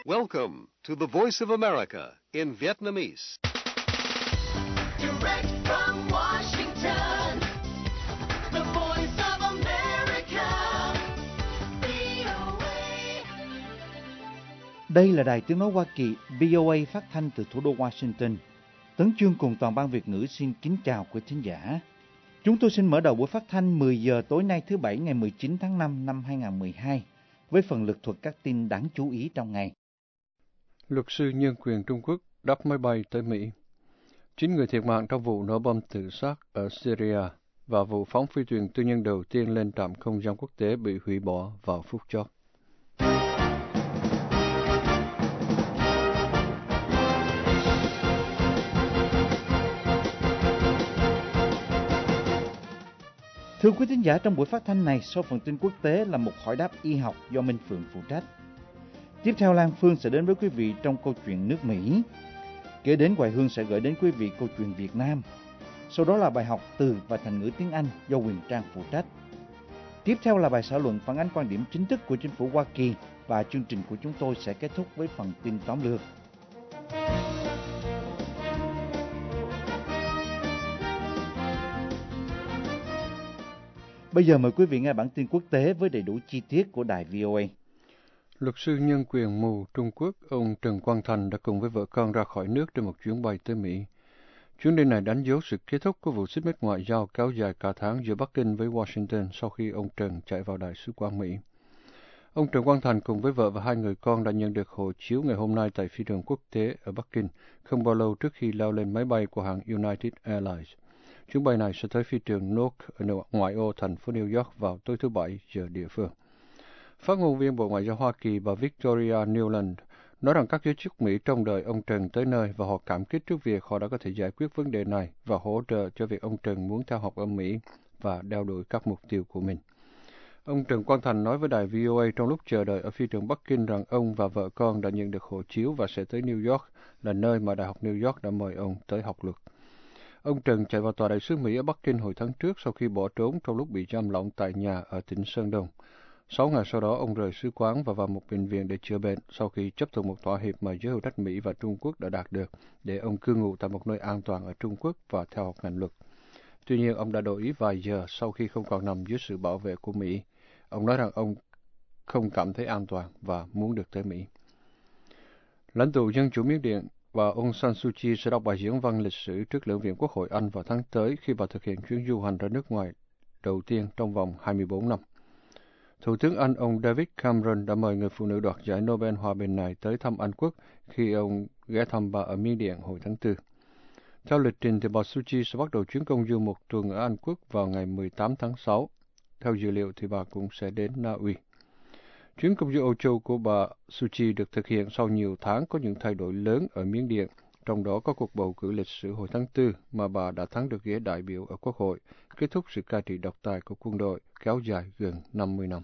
Welcome to the Voice of America in Vietnamese. Direct from Washington, the Voice of America, VOA. Đây là Đài Tiếng nói Hoa Kỳ, VOA phát thanh từ thủ đô Washington. Tấn Chương cùng toàn ban Việt ngữ xin kính chào quý thính giả. Chúng tôi xin mở đầu buổi phát thanh 10 giờ tối nay thứ Bảy ngày 19 tháng 5 năm 2012 với phần lược thuật các tin đáng chú ý trong ngày. Luật sư nhân quyền Trung Quốc đáp máy bay tới Mỹ. 9 người thiệt mạng trong vụ nổ bom tự sát ở Syria và vụ phóng phi thuyền tư nhân đầu tiên lên trạm không gian quốc tế bị hủy bỏ vào phút chót. Thưa quý thính giả, trong buổi phát thanh này, sau phần tin quốc tế là một hỏi đáp y học do Minh Phượng phụ trách. Tiếp theo, Lan Phương sẽ đến với quý vị trong câu chuyện nước Mỹ. Kế đến, Hoài Hương sẽ gửi đến quý vị câu chuyện Việt Nam. Sau đó là bài học từ và thành ngữ tiếng Anh do Huyền Trang phụ trách. Tiếp theo là bài xã luận phản ánh quan điểm chính thức của chính phủ Hoa Kỳ và chương trình của chúng tôi sẽ kết thúc với phần tin tóm lược. Bây giờ mời quý vị nghe bản tin quốc tế với đầy đủ chi tiết của đài VOA. Luật sư nhân quyền mù Trung Quốc, ông Trần Quang Thành đã cùng với vợ con ra khỏi nước trên một chuyến bay tới Mỹ. Chuyến đi này đánh dấu sự kết thúc của vụ xích mích ngoại giao kéo dài cả tháng giữa Bắc Kinh với Washington sau khi ông Trần chạy vào Đại sứ quán Mỹ. Ông Trần Quang Thành cùng với vợ và 2 người con đã nhận được hộ chiếu ngày hôm nay tại phi trường quốc tế ở Bắc Kinh, không bao lâu trước khi leo lên máy bay của hãng United Airlines. Chuyến bay này sẽ tới phi trường Newark ở ngoại ô thành phố New York vào tối thứ Bảy giờ địa phương. Phát ngôn viên Bộ Ngoại giao Hoa Kỳ bà Victoria Nuland nói rằng các giới chức Mỹ trông đợi ông Trần tới nơi và họ cảm kích trước việc họ đã có thể giải quyết vấn đề này và hỗ trợ cho việc ông Trần muốn theo học ở Mỹ và đeo đuổi các mục tiêu của mình. Ông Trần Quang Thành nói với đài VOA trong lúc chờ đợi ở phi trường Bắc Kinh rằng ông và vợ con đã nhận được hộ chiếu và sẽ tới New York, là nơi mà Đại học New York đã mời ông tới học luật. Ông Trần chạy vào tòa đại sứ Mỹ ở Bắc Kinh hồi tháng trước sau khi bỏ trốn trong lúc bị giam lỏng tại nhà ở tỉnh Sơn Đông. 6 ngày sau đó, ông rời sứ quán và vào một bệnh viện để chữa bệnh sau khi chấp thuận một thỏa hiệp mà giới hữu trách Mỹ và Trung Quốc đã đạt được để ông cư ngụ tại một nơi an toàn ở Trung Quốc và theo học ngành luật. Tuy nhiên, ông đã đổi ý vài giờ sau khi không còn nằm dưới sự bảo vệ của Mỹ. Ông nói rằng ông không cảm thấy an toàn và muốn được tới Mỹ. Lãnh tụ Dân chủ Miến Điện và ông San Suu Kyi sẽ đọc bài diễn văn lịch sử trước Lưỡng viện Quốc hội Anh vào tháng tới khi bà thực hiện chuyến du hành ra nước ngoài đầu tiên trong vòng 24 năm. Thủ tướng Anh ông David Cameron đã mời người phụ nữ đoạt giải Nobel Hòa bình này tới thăm Anh quốc khi ông ghé thăm bà ở Miến Điện hồi tháng 4. Theo lịch trình thì bà Suu Kyi sẽ bắt đầu chuyến công du một tuần ở Anh quốc vào ngày 18 tháng 6. Theo dữ liệu thì bà cũng sẽ đến Na Uy. Chuyến công du Âu Châu của bà Suu Kyi được thực hiện sau nhiều tháng có những thay đổi lớn ở Miến Điện, trong đó có cuộc bầu cử lịch sử hồi tháng 4 mà bà đã thắng được ghế đại biểu ở Quốc hội, kết thúc sự cai trị độc tài của quân đội kéo dài gần 50 năm.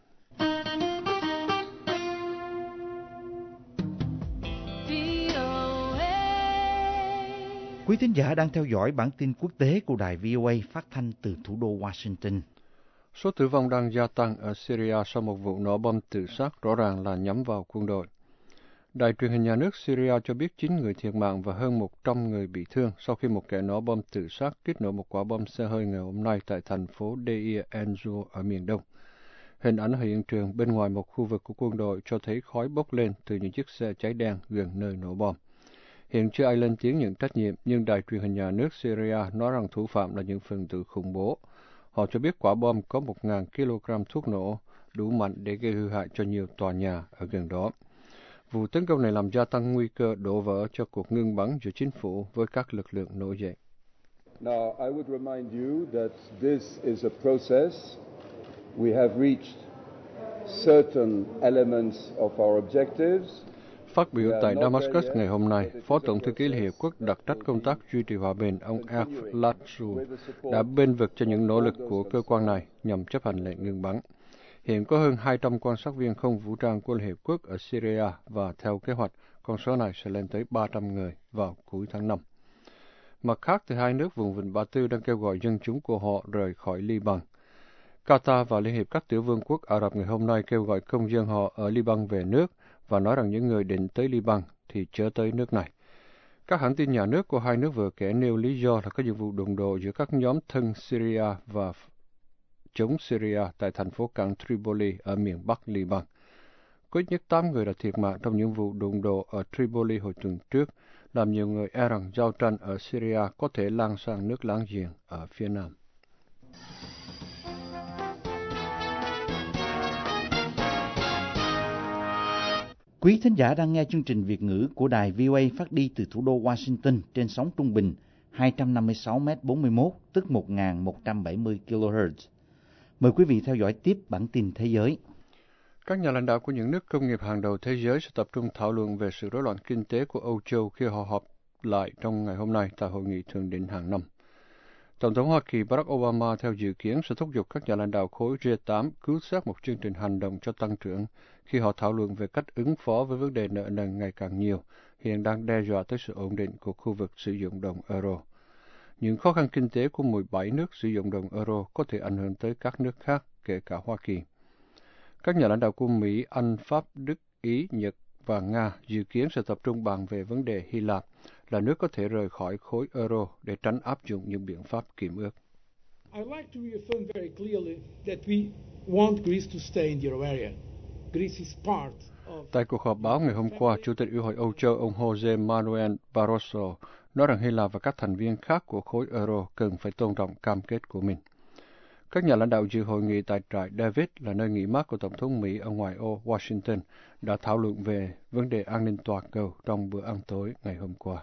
Quý thính giả đang theo dõi bản tin quốc tế của đài VOA phát thanh từ thủ đô Washington. Số tử vong đang gia tăng ở Syria sau một vụ nổ bom tự sát rõ ràng là nhắm vào quân đội. Đài truyền hình nhà nước Syria cho biết 9 người thiệt mạng và hơn 100 người bị thương sau khi một kẻ nổ bom tự sát kích nổ một quả bom xe hơi ngày hôm nay tại thành phố Deir ez-Zor ở miền đông. Hình ảnh ở hiện trường bên ngoài một khu vực của quân đội cho thấy khói bốc lên từ những chiếc xe cháy đen gần nơi nổ bom. Hiện chưa ai lên tiếng nhận trách nhiệm, nhưng đài truyền hình nhà nước Syria nói rằng thủ phạm là những phần tử khủng bố. Họ cho biết quả bom có 1.000 kg thuốc nổ, đủ mạnh để gây hư hại cho nhiều tòa nhà ở gần đó. Vụ tấn công này làm gia tăng nguy cơ đổ vỡ cho cuộc ngưng bắn giữa chính phủ với các lực lượng nổi dậy. Now, I would remind you that this is a process. We have reached certain elements of our objectives. Phát biểu tại Damascus ngày hôm nay, Phó Tổng thư ký Liên Hiệp Quốc đặc trách công tác duy trì hòa bình ông F. Latsu đã bênh vực cho những nỗ lực của cơ quan này nhằm chấp hành lệnh ngừng bắn. Hiện có hơn 200 quan sát viên không vũ trang của Liên Hiệp Quốc ở Syria và theo kế hoạch, con số này sẽ lên tới 300 người vào cuối tháng 5. Mặt khác, thì hai nước vùng Vịnh Ba Tư đang kêu gọi dân chúng của họ rời khỏi Liban. Qatar và Liên hiệp các tiểu vương quốc Ả Rập ngày hôm nay kêu gọi công dân họ ở Liban về nước và nói rằng những người định tới Liban thì chớ tới nước này. Các hãng tin nhà nước của hai nước vừa kể nêu lý do là có những vụ đụng độ giữa các nhóm thân Syria và chống Syria tại thành phố cảng Tripoli ở miền Bắc Liban. Có ít nhất 8 người đã thiệt mạng trong những vụ đụng độ ở Tripoli hồi tuần trước, làm nhiều người e rằng giao tranh ở Syria có thể lan sang nước láng giềng ở phía nam. Quý thính giả đang nghe chương trình Việt ngữ của đài VOA phát đi từ thủ đô Washington trên sóng trung bình 256m41, tức 1.170 kHz. Mời quý vị theo dõi tiếp bản tin thế giới. Các nhà lãnh đạo của những nước công nghiệp hàng đầu thế giới sẽ tập trung thảo luận về sự rối loạn kinh tế của Âu Châu khi họ họp lại trong ngày hôm nay tại hội nghị thượng đỉnh hàng năm. Tổng thống Hoa Kỳ Barack Obama theo dự kiến sẽ thúc giục các nhà lãnh đạo khối G8 cứu xét một chương trình hành động cho tăng trưởng khi họ thảo luận về cách ứng phó với vấn đề nợ nần ngày càng nhiều, hiện đang đe dọa tới sự ổn định của khu vực sử dụng đồng euro. Những khó khăn kinh tế của 17 nước sử dụng đồng euro có thể ảnh hưởng tới các nước khác, kể cả Hoa Kỳ. Các nhà lãnh đạo của Mỹ, Anh, Pháp, Đức, Ý, Nhật và Nga dự kiến sẽ tập trung bàn về vấn đề Hy Lạp, là nước có thể rời khỏi khối euro để tránh áp dụng những biện pháp kiểm ước. I'd like to reaffirm very clearly that we want Greece to stay in the euro area. Greece is part of... Tại cuộc họp báo ngày hôm qua, Chủ tịch Ủy hội Âu Châu ông Jose Manuel Barroso nói rằng Hy Lạp và các thành viên khác của khối euro cần phải tôn trọng cam kết của mình. Các nhà lãnh đạo dự hội nghị tại trại David, là nơi nghỉ mát của Tổng thống Mỹ ở ngoại ô Washington, đã thảo luận về vấn đề an ninh toàn cầu trong bữa ăn tối ngày hôm qua.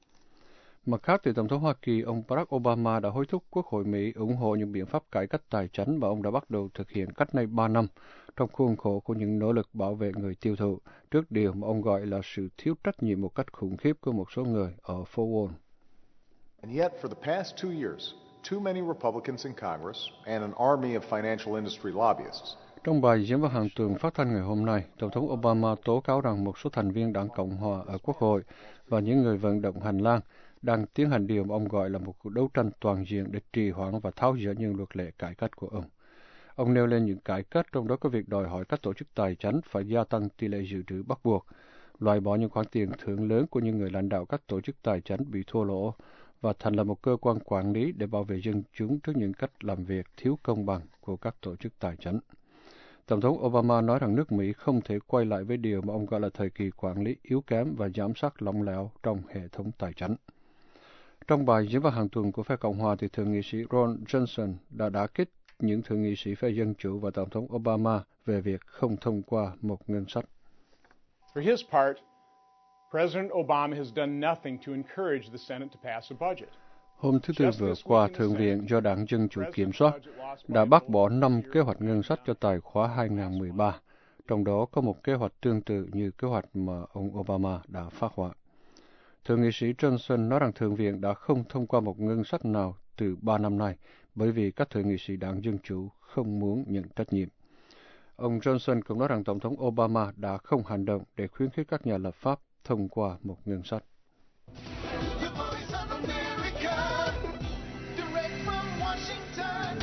Mặt khác, từ Tổng thống Hoa Kỳ, ông Barack Obama đã hối thúc Quốc hội Mỹ ủng hộ những biện pháp cải cách tài chính mà ông đã bắt đầu thực hiện cách nay 3 năm trong khuôn khổ của những nỗ lực bảo vệ người tiêu thụ trước điều mà ông gọi là sự thiếu trách nhiệm một cách khủng khiếp của một số người ở phố Wall. And yet, for the past 2 years, too many Republicans in Congress and an army of financial industry lobbyists. Trong bài diễn văn hàng tuần phát thanh ngày hôm nay, Tổng thống Obama tố cáo rằng một số thành viên Đảng Cộng hòa ở Quốc hội và những người vận động hành lang đang tiến hành điều mà ông gọi là một cuộc đấu tranh toàn diện để trì hoãn và tháo dỡ những luật lệ cải cách của ông. Ông nêu lên những cải cách, trong đó có việc đòi hỏi các tổ chức tài chính phải gia tăng tỷ lệ dự trữ bắt buộc, loại bỏ những khoản tiền thưởng lớn của những người lãnh đạo các tổ chức tài chính bị thua lỗ và thành lập một cơ quan quản lý để bảo vệ dân chúng trước những cách làm việc thiếu công bằng của các tổ chức tài chính. Tổng thống Obama nói rằng nước Mỹ không thể quay lại với điều mà ông gọi là thời kỳ quản lý yếu kém và giám sát lỏng lẻo trong hệ thống tài chính. Trong bài diễn văn hàng tuần của phe Cộng hòa, thì Thượng nghị sĩ Ron Johnson đã đả kích những thượng nghị sĩ phe Dân chủ và Tổng thống Obama về việc không thông qua một ngân sách. For his part, President Obama has done nothing to encourage the Senate to pass a budget. Hôm thứ Tư vừa qua, Thượng viện do Đảng Dân Chủ kiểm soát đã bác bỏ 5 kế hoạch ngân sách cho tài khóa 2013, trong đó có một kế hoạch tương tự như kế hoạch mà ông Obama đã phát họa. Thượng nghị sĩ Johnson nói rằng Thượng viện đã không thông qua một ngân sách nào từ 3 năm nay bởi vì các thượng nghị sĩ Đảng Dân Chủ không muốn nhận trách nhiệm. Ông Johnson cũng nói rằng Tổng thống Obama đã không hành động để khuyến khích các nhà lập pháp thông qua một ngân sách. The voice of America, direct from Washington,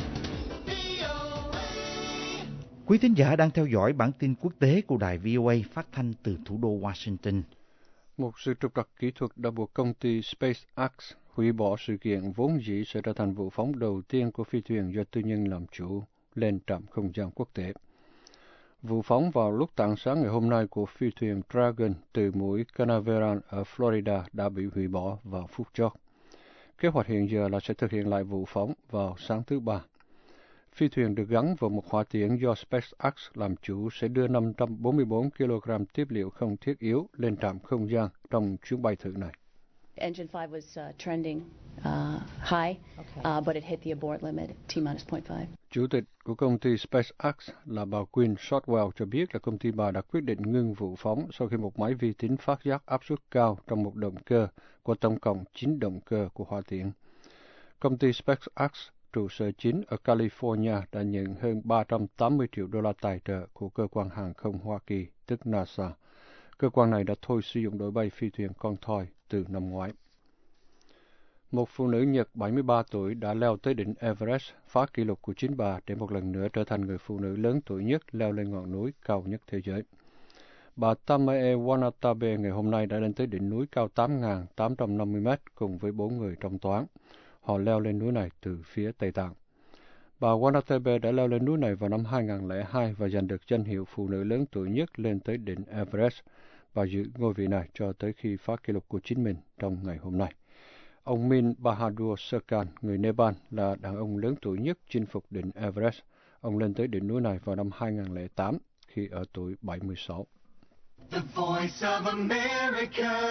VOA. Quý thính giả đang theo dõi bản tin quốc tế của đài VOA phát thanh từ thủ đô Washington. Một sự trục trặc kỹ thuật đã buộc công ty SpaceX hủy bỏ sự kiện vốn dĩ sẽ trở thành vụ phóng đầu tiên của phi thuyền do tư nhân làm chủ lên trạm không gian quốc tế. Vụ phóng vào lúc tảng sáng ngày hôm nay của phi thuyền Dragon từ mũi Canaveral ở Florida đã bị hủy bỏ vào phút chót. Kế hoạch hiện giờ là sẽ thực hiện lại vụ phóng vào sáng thứ Ba. Phi thuyền được gắn vào một hỏa tiễn do SpaceX làm chủ sẽ đưa 544 kg tiếp liệu không thiết yếu lên trạm không gian trong chuyến bay thử này. Engine 5 was trending high, but it hit the abort limit, T-0.5. Chủ tịch của công ty SpaceX là bà Gwynne Shotwell cho biết là công ty bà đã quyết định ngưng vụ phóng sau khi một máy vi tính phát giác áp suất cao trong một động cơ của tổng cộng 9 động cơ của hỏa tiễn. Công ty SpaceX trụ sở chính ở California đã nhận hơn 380 triệu đô la tài trợ của cơ quan hàng không Hoa Kỳ, tức NASA. Cơ quan này đã thôi sử dụng đội bay phi thuyền con thoi từ năm ngoái. Một phụ nữ Nhật 73 tuổi đã leo tới đỉnh Everest, phá kỷ lục của chính bà để một lần nữa trở thành người phụ nữ lớn tuổi nhất leo lên ngọn núi cao nhất thế giới. Bà Tamae Wanatabe ngày hôm nay đã lên tới đỉnh núi cao 8.850 mét cùng với 4 người trong toán. Họ leo lên núi này từ phía Tây Tạng. Bà Wanatabe đã leo lên núi này vào năm 2002 và giành được danh hiệu phụ nữ lớn tuổi nhất lên tới đỉnh Everest. Bà giữ ngôi vị này cho tới khi phá kỷ lục của chính mình trong ngày hôm nay. Ông Min Bahadur Serkan, người Nepal, là đàn ông lớn tuổi nhất chinh phục đỉnh Everest. Ông lên tới đỉnh núi này vào năm 2008 khi ở tuổi 76. The Voice of America.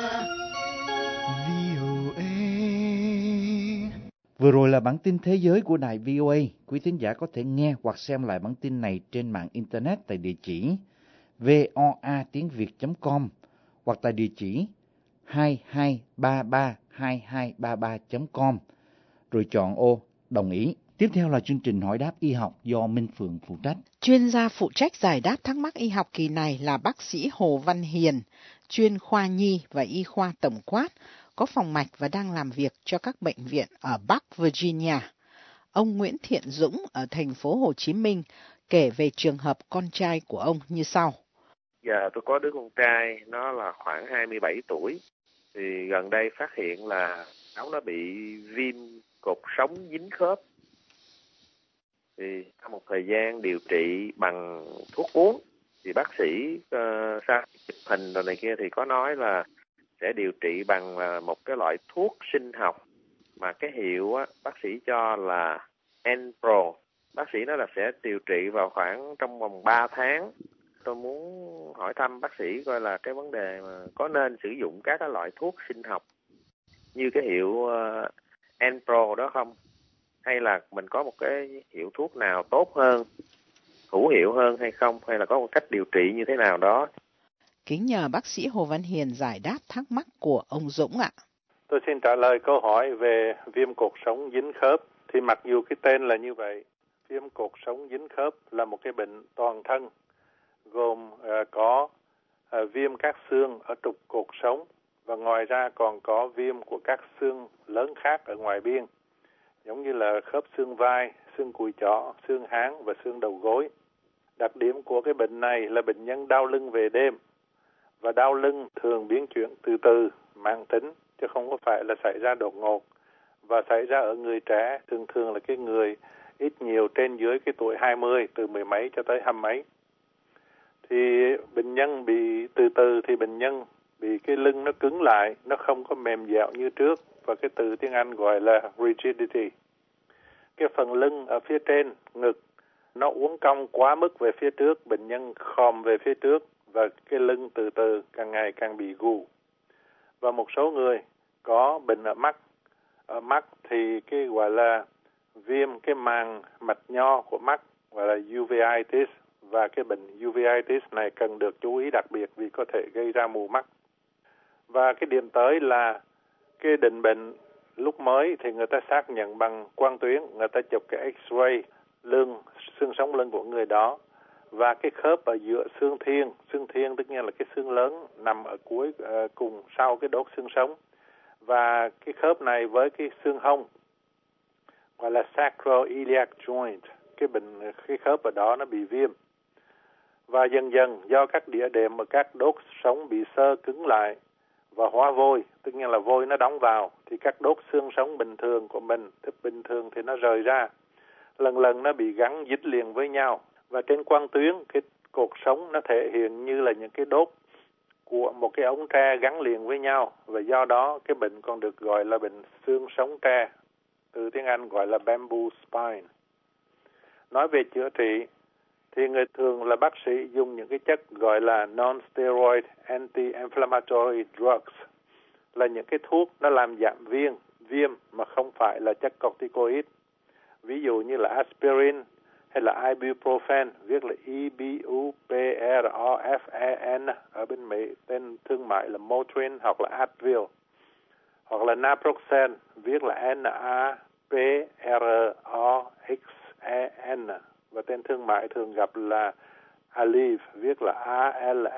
VOA. Vừa rồi là bản tin thế giới của đài VOA. Quý thính giả có thể nghe hoặc xem lại bản tin này trên mạng Internet tại địa chỉ voatiengviet.com hoặc tại địa chỉ 22332233.com rồi chọn ô đồng ý. Tiếp theo là chương trình hỏi đáp y học do Minh Phượng phụ trách. Chuyên gia phụ trách giải đáp thắc mắc y học kỳ này là bác sĩ Hồ Văn Hiền, chuyên khoa nhi và y khoa tổng quát, có phòng mạch và đang làm việc cho các bệnh viện ở Bắc Virginia. Ông Nguyễn Thiện Dũng ở thành phố Hồ Chí Minh kể về trường hợp con trai của ông như sau. Giờ tôi có đứa con trai, nó là khoảng 27 tuổi. Thì gần đây phát hiện là nó bị viêm cột sống dính khớp. Thì sau một thời gian điều trị bằng thuốc uống, thì bác sĩ sau chụp hình rồi này kia thì có nói là sẽ điều trị bằng một cái loại thuốc sinh học mà cái hiệu á, bác sĩ cho là Enpro. Bác sĩ nói là sẽ điều trị vào khoảng trong vòng 3 tháng. Tôi muốn hỏi thăm bác sĩ coi là cái vấn đề mà có nên sử dụng các cái loại thuốc sinh học như cái hiệu Enpro đó không? Hay là mình có một cái hiệu thuốc nào tốt hơn, hữu hiệu hơn hay không? Hay là có một cách điều trị như thế nào đó? Kính nhờ bác sĩ Hồ Văn Hiền giải đáp thắc mắc của ông Dũng ạ. Tôi xin trả lời câu hỏi về viêm cột sống dính khớp. Thì mặc dù cái tên là như vậy, viêm cột sống dính khớp là một cái bệnh toàn thân, gồm có viêm các xương ở trục cột sống và ngoài ra còn có viêm của các xương lớn khác ở ngoài biên, giống như là khớp xương vai, xương cùi chỏ, xương háng và xương đầu gối. Đặc điểm của cái bệnh này là bệnh nhân đau lưng về đêm, và đau lưng thường biến chuyển từ từ, mãn tính, chứ không có phải là xảy ra đột ngột, và xảy ra ở người trẻ, thường thường là cái người ít nhiều trên dưới cái tuổi 20, từ mười mấy cho tới 20 mấy. Thì bệnh nhân bị từ từ thì bệnh nhân bị cái lưng nó cứng lại, nó không có mềm dẻo như trước, và cái từ tiếng Anh gọi là rigidity. Cái phần lưng ở phía trên ngực nó uốn cong quá mức về phía trước, bệnh nhân khom về phía trước và cái lưng từ từ càng ngày càng bị gù. Và một số người có bệnh ở mắt. Ở mắt thì cái gọi là viêm cái màng mạch nho của mắt gọi là uveitis, và cái bệnh uveitis này cần được chú ý đặc biệt vì có thể gây ra mù mắt. Và cái điểm tới là cái định bệnh lúc mới thì người ta xác nhận bằng quang tuyến, người ta chụp cái x-ray lưng, xương sống lưng của người đó, và cái khớp ở giữa xương thiên tức nghĩa là cái xương lớn nằm ở cuối cùng sau cái đốt xương sống, và cái khớp này với cái xương hông gọi là sacroiliac joint, cái khớp ở đó nó bị viêm, và dần dần do các địa điểm ở các đốt sống bị xơ cứng lại và hóa vôi, tức nghĩa là vôi nó đóng vào, thì các đốt xương sống bình thường của mình, tức bình thường thì nó rời ra, lần lần nó bị gắn dính liền với nhau, và trên quang tuyến cái cột sống nó thể hiện như là những cái đốt của một cái ống tre gắn liền với nhau, và do đó cái bệnh còn được gọi là bệnh xương sống tre, từ tiếng Anh gọi là bamboo spine. Nói về chữa trị thì người thường là bác sĩ dùng những cái chất gọi là non-steroid anti-inflammatory drugs, là những cái thuốc nó làm giảm viêm mà không phải là chất corticoid. Ví dụ như là aspirin hay là ibuprofen, viết là ibuprofen, ở bên Mỹ tên thương mại là Motrin hoặc là Advil, hoặc là naproxen, viết là NAPROXEN, và tên thương mại thường gặp là Aleve, viết là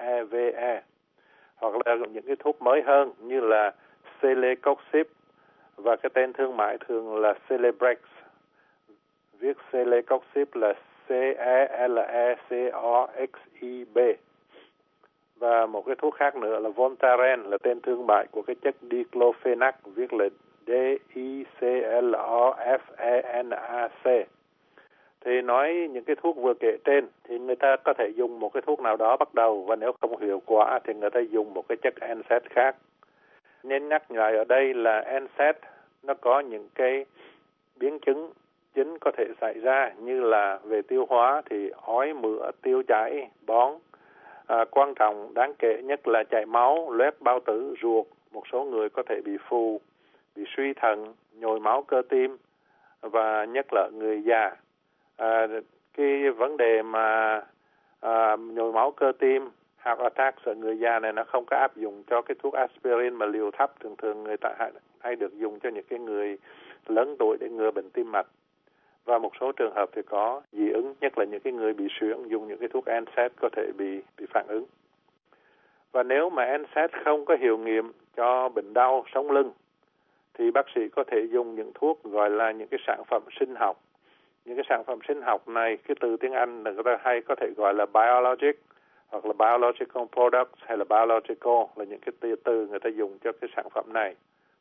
ALEVE, hoặc là những cái thuốc mới hơn như là Celecoxib, và cái tên thương mại thường là Celebrex, viết Celecoxib là Celecoxib. Và một cái thuốc khác nữa là Voltaren, là tên thương mại của cái chất diclofenac, viết là DICLOFENAC. Thì nói những cái thuốc vừa kể trên thì người ta có thể dùng một cái thuốc nào đó bắt đầu, và nếu không hiệu quả thì người ta dùng một cái chất NSAID khác. Nên nhắc lại ở đây là NSAID nó có những cái biến chứng chính có thể xảy ra, như là về tiêu hóa thì ói mửa, tiêu chảy, bón. Quan trọng đáng kể nhất là chảy máu, loét bao tử, ruột. Một số người có thể bị phù, bị suy thận, nhồi máu cơ tim, và nhất là người già. Cái vấn đề mà nhồi máu cơ tim, heart attack ở người già này nó không có áp dụng cho cái thuốc aspirin mà liều thấp. Thường người ta hay được dùng cho những cái người lớn tuổi để ngừa bệnh tim mạch. Và một số trường hợp thì có dị ứng, nhất là những cái người bị suyễn dùng những cái thuốc NSAID có thể bị phản ứng. Và nếu mà NSAID không có hiệu nghiệm cho bệnh đau sống lưng thì bác sĩ có thể dùng những thuốc gọi là những cái sản phẩm sinh học. Những cái sản phẩm sinh học này, cái từ tiếng Anh người ta hay có thể gọi là biologic, hoặc là biological products, hay là biological, là những cái từ người ta dùng cho cái sản phẩm này.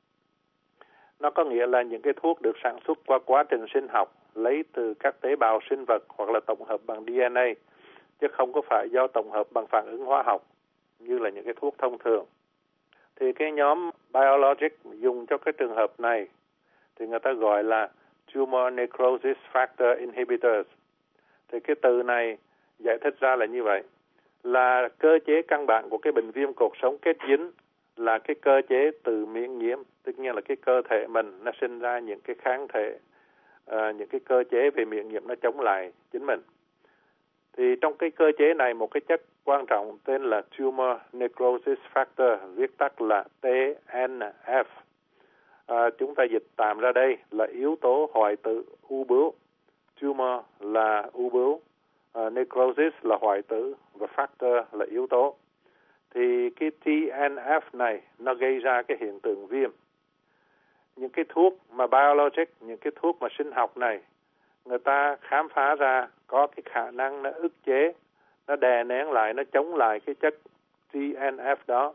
Nó có nghĩa là những cái thuốc được sản xuất qua quá trình sinh học, lấy từ các tế bào sinh vật hoặc là tổng hợp bằng DNA, chứ không có phải do tổng hợp bằng phản ứng hóa học như là những cái thuốc thông thường. Thì cái nhóm biologic dùng cho cái trường hợp này thì người ta gọi là tumor necrosis factor inhibitors. Thì cái từ này giải thích ra là như vậy, là cơ chế căn bản của cái bệnh viêm cột sống kết dính là cái cơ chế từ miễn nhiễm. Tất nhiên là cái cơ thể mình nó sinh ra những cái kháng thể, những cái cơ chế về miễn nhiễm nó chống lại chính mình. Thì trong cái cơ chế này, một cái chất quan trọng tên là tumor necrosis factor, viết tắt là TNF. Chúng ta dịch tạm ra đây là yếu tố hoại tử u bướu. Tumor là u bướu, necrosis là hoại tử, và factor là yếu tố. Thì cái TNF này nó gây ra cái hiện tượng viêm. Những cái thuốc mà biologic, những cái thuốc mà sinh học này, người ta khám phá ra có cái khả năng nó ức chế, nó đè nén lại, nó chống lại cái chất TNF đó.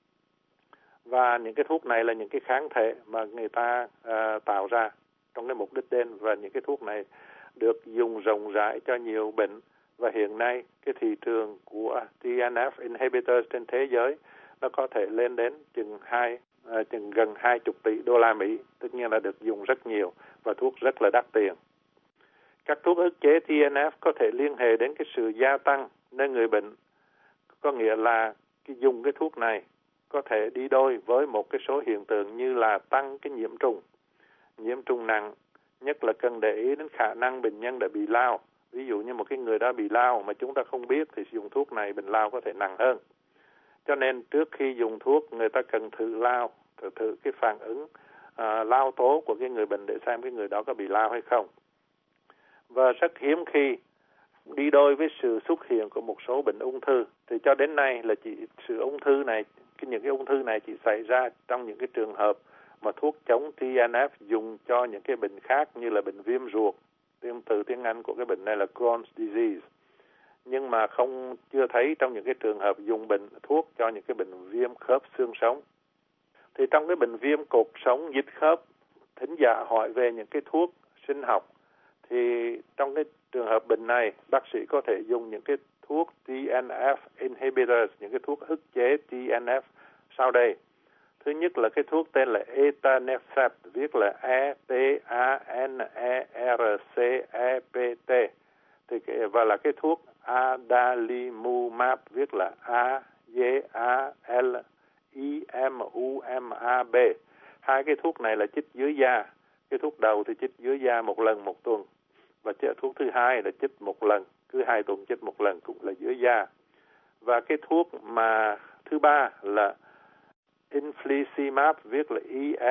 Và những cái thuốc này là những cái kháng thể mà người ta tạo ra trong cái mục đích trên, và những cái thuốc này được dùng rộng rãi cho nhiều bệnh. Và hiện nay cái thị trường của TNF inhibitors trên thế giới nó có thể lên đến chừng gần 20 tỷ đô la Mỹ, tất nhiên là được dùng rất nhiều và thuốc rất là đắt tiền. Các thuốc ức chế TNF có thể liên hệ đến cái sự gia tăng nơi người bệnh, có nghĩa là dùng cái thuốc này có thể đi đôi với một cái số hiện tượng như là tăng cái nhiễm trùng nặng, nhất là cần để ý đến khả năng bệnh nhân đã bị lao. Ví dụ như một cái người đã bị lao mà chúng ta không biết thì dùng thuốc này bệnh lao có thể nặng hơn. Cho nên trước khi dùng thuốc người ta cần thử lao, thử cái phản ứng lao tố của cái người bệnh để xem cái người đó có bị lao hay không. Và rất hiếm khi đi đôi với sự xuất hiện của một số bệnh ung thư. Thì cho đến nay là những cái ung thư này chỉ xảy ra trong những cái trường hợp mà thuốc chống TNF dùng cho những cái bệnh khác như là bệnh viêm ruột. Từ tiếng Anh của cái bệnh này là Crohn's disease. Nhưng mà chưa thấy trong những cái trường hợp dùng thuốc cho những cái bệnh viêm khớp xương sống. Thì trong cái bệnh viêm cột sống dính khớp, thính giả hỏi về những cái thuốc sinh học. Thì trong cái trường hợp bệnh này, bác sĩ có thể dùng những cái thuốc TNF inhibitors, những cái thuốc ức chế TNF sau đây. Thứ nhất là cái thuốc tên là etanercept, viết là ETANERCEPT. Và là cái thuốc adalimumab, viết là ADALIMUMAB. Hai cái thuốc này là chích dưới da. Cái thuốc đầu thì chích dưới da một lần một tuần. Và thuốc thứ hai là chích một lần, cứ 2 tuần chích một lần, cũng là dưới da. Và cái thuốc mà thứ ba là infliximab, viết là